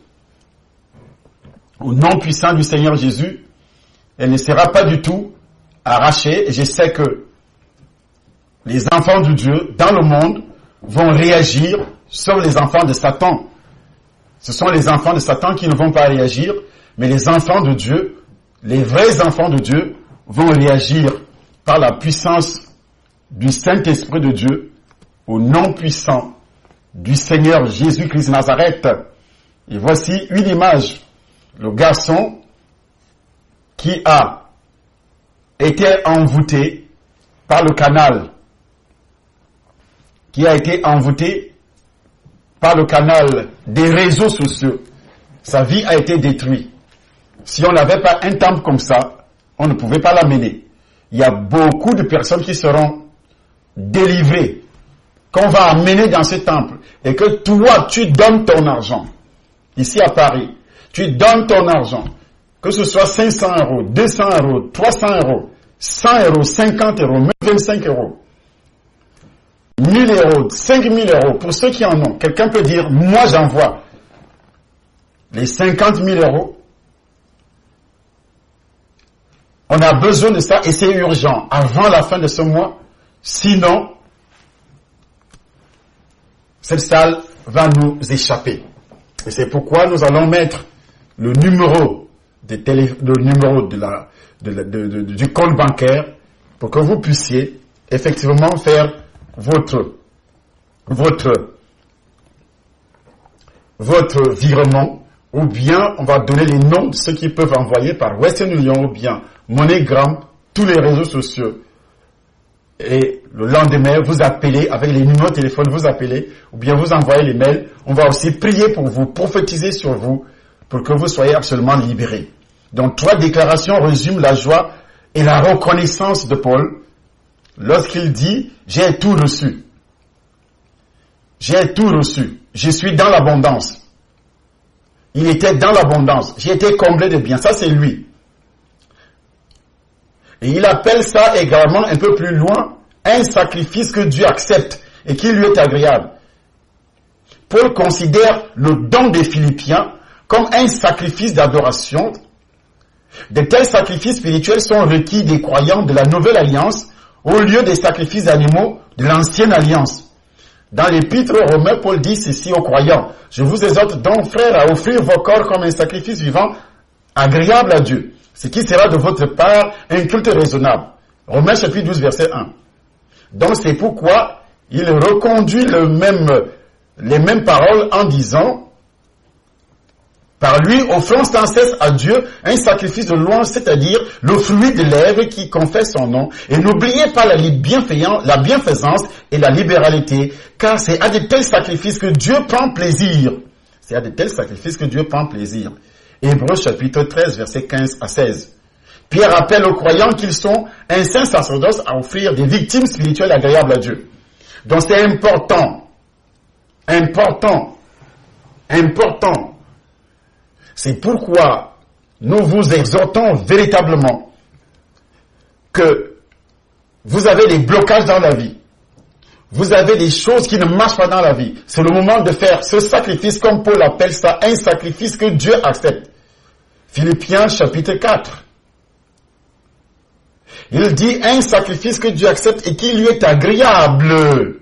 Au nom puissant du Seigneur Jésus, elle ne sera pas du tout arrachée. Et je sais que les enfants de Dieu dans le monde vont réagir, sauf les enfants de Satan. Ce sont les enfants de Satan qui ne vont pas réagir, mais les enfants de Dieu, les vrais enfants de Dieu, vont réagir par la puissance du Saint-Esprit de Dieu, au nom puissant du Seigneur Jésus-Christ de Nazareth. Et voici une image. Le garçon qui a été envoûté par le canal, des réseaux sociaux. Sa vie a été détruite. Si on n'avait pas un temple comme ça, on ne pouvait pas l'amener. Il y a beaucoup de personnes qui seront délivrées, qu'on va amener dans ce temple, et que toi, tu donnes ton argent. Ici à Paris, tu donnes ton argent, que ce soit 500 €, 200 €, 300 €, 100 €, 50 €, même 25 €, 1000 €, 5000 €, pour ceux qui en ont. Quelqu'un peut dire, moi j'envoie les 50 000 €. On a besoin de ça et c'est urgent, avant la fin de ce mois. Sinon, cette salle va nous échapper. Et c'est pourquoi nous allons mettre le numéro du compte bancaire pour que vous puissiez effectivement faire votre virement, ou bien on va donner les noms de ceux qui peuvent envoyer par Western Union ou bien MoneyGram, tous les réseaux sociaux. Et le lendemain, vous appelez avec les numéros de téléphone, vous appelez, ou bien vous envoyez les mails. On va aussi prier pour vous, prophétiser sur vous, pour que vous soyez absolument libérés. Donc, 3 déclarations résument la joie et la reconnaissance de Paul lorsqu'il dit « J'ai tout reçu. J'ai tout reçu. Je suis dans l'abondance. » Il était dans l'abondance. J'ai été comblé de biens. Ça, c'est lui. Et il appelle ça également un peu plus loin un sacrifice que Dieu accepte et qui lui est agréable. Paul considère le don des Philippiens comme un sacrifice d'adoration. De tels sacrifices spirituels sont requis des croyants de la nouvelle alliance au lieu des sacrifices animaux de l'ancienne alliance. Dans l'épître aux Romains, Paul dit ceci aux croyants: je vous exhorte donc, frères, à offrir vos corps comme un sacrifice vivant, agréable à Dieu, ce qui sera de votre part un culte raisonnable. Romains chapitre 12, verset 1. Donc c'est pourquoi il reconduit les mêmes paroles en disant: par lui, offrons sans cesse à Dieu un sacrifice de louange, c'est-à-dire le fruit de lèvres qui confesse son nom. Et n'oubliez pas la bienfaisance et la libéralité, car c'est à de tels sacrifices que Dieu prend plaisir. C'est à de tels sacrifices que Dieu prend plaisir. Hébreux chapitre 13, versets 15 à 16. Pierre rappelle aux croyants qu'ils sont un saint sacerdoce à offrir des victimes spirituelles agréables à Dieu. Donc c'est important. C'est pourquoi nous vous exhortons véritablement que vous avez des blocages dans la vie. Vous avez des choses qui ne marchent pas dans la vie. C'est le moment de faire ce sacrifice, comme Paul appelle ça, un sacrifice que Dieu accepte. Philippiens chapitre 4. Il dit un sacrifice que Dieu accepte et qui lui est agréable.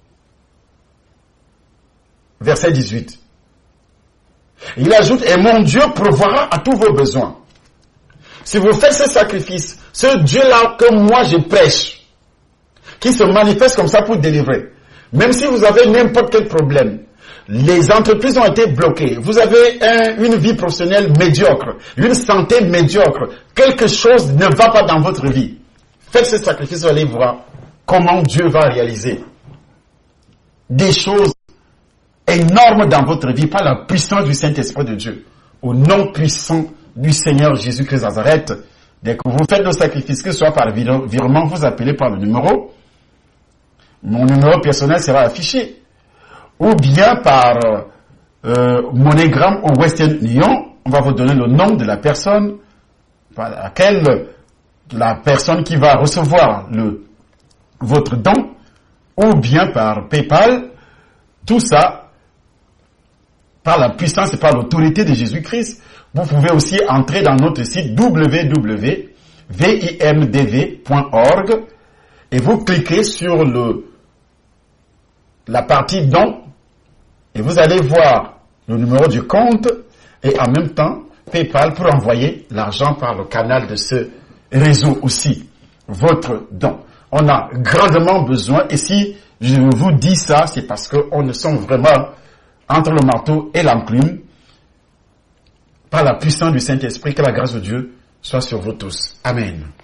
Verset 18. Il ajoute: et mon Dieu pourvoira à tous vos besoins. Si vous faites ce sacrifice, ce Dieu-là que moi je prêche, qui se manifeste comme ça pour délivrer, même si vous avez n'importe quel problème, les entreprises ont été bloquées, vous avez une vie professionnelle médiocre, une santé médiocre, quelque chose ne va pas dans votre vie, faites ce sacrifice, vous allez voir comment Dieu va réaliser des choses énorme dans votre vie par la puissance du Saint-Esprit de Dieu. Au nom puissant du Seigneur Jésus-Christ de Nazareth, dès que vous faites le sacrifice, que ce soit par virement, vous appelez par le numéro. Mon numéro personnel sera affiché. Ou bien par MoneyGram ou Western Union, on va vous donner le nom de la personne par laquelle la personne qui va recevoir votre don, ou bien par PayPal. Tout ça par la puissance et par l'autorité de Jésus-Christ. Vous pouvez aussi entrer dans notre site www.vimdv.org et vous cliquez sur la partie don et vous allez voir le numéro du compte et en même temps PayPal pour envoyer l'argent par le canal de ce réseau aussi. Votre don. On a grandement besoin, et si je vous dis ça, c'est parce qu'on ne sommes vraiment entre le marteau et l'enclume, par la puissance du Saint-Esprit, que la grâce de Dieu soit sur vous tous. Amen.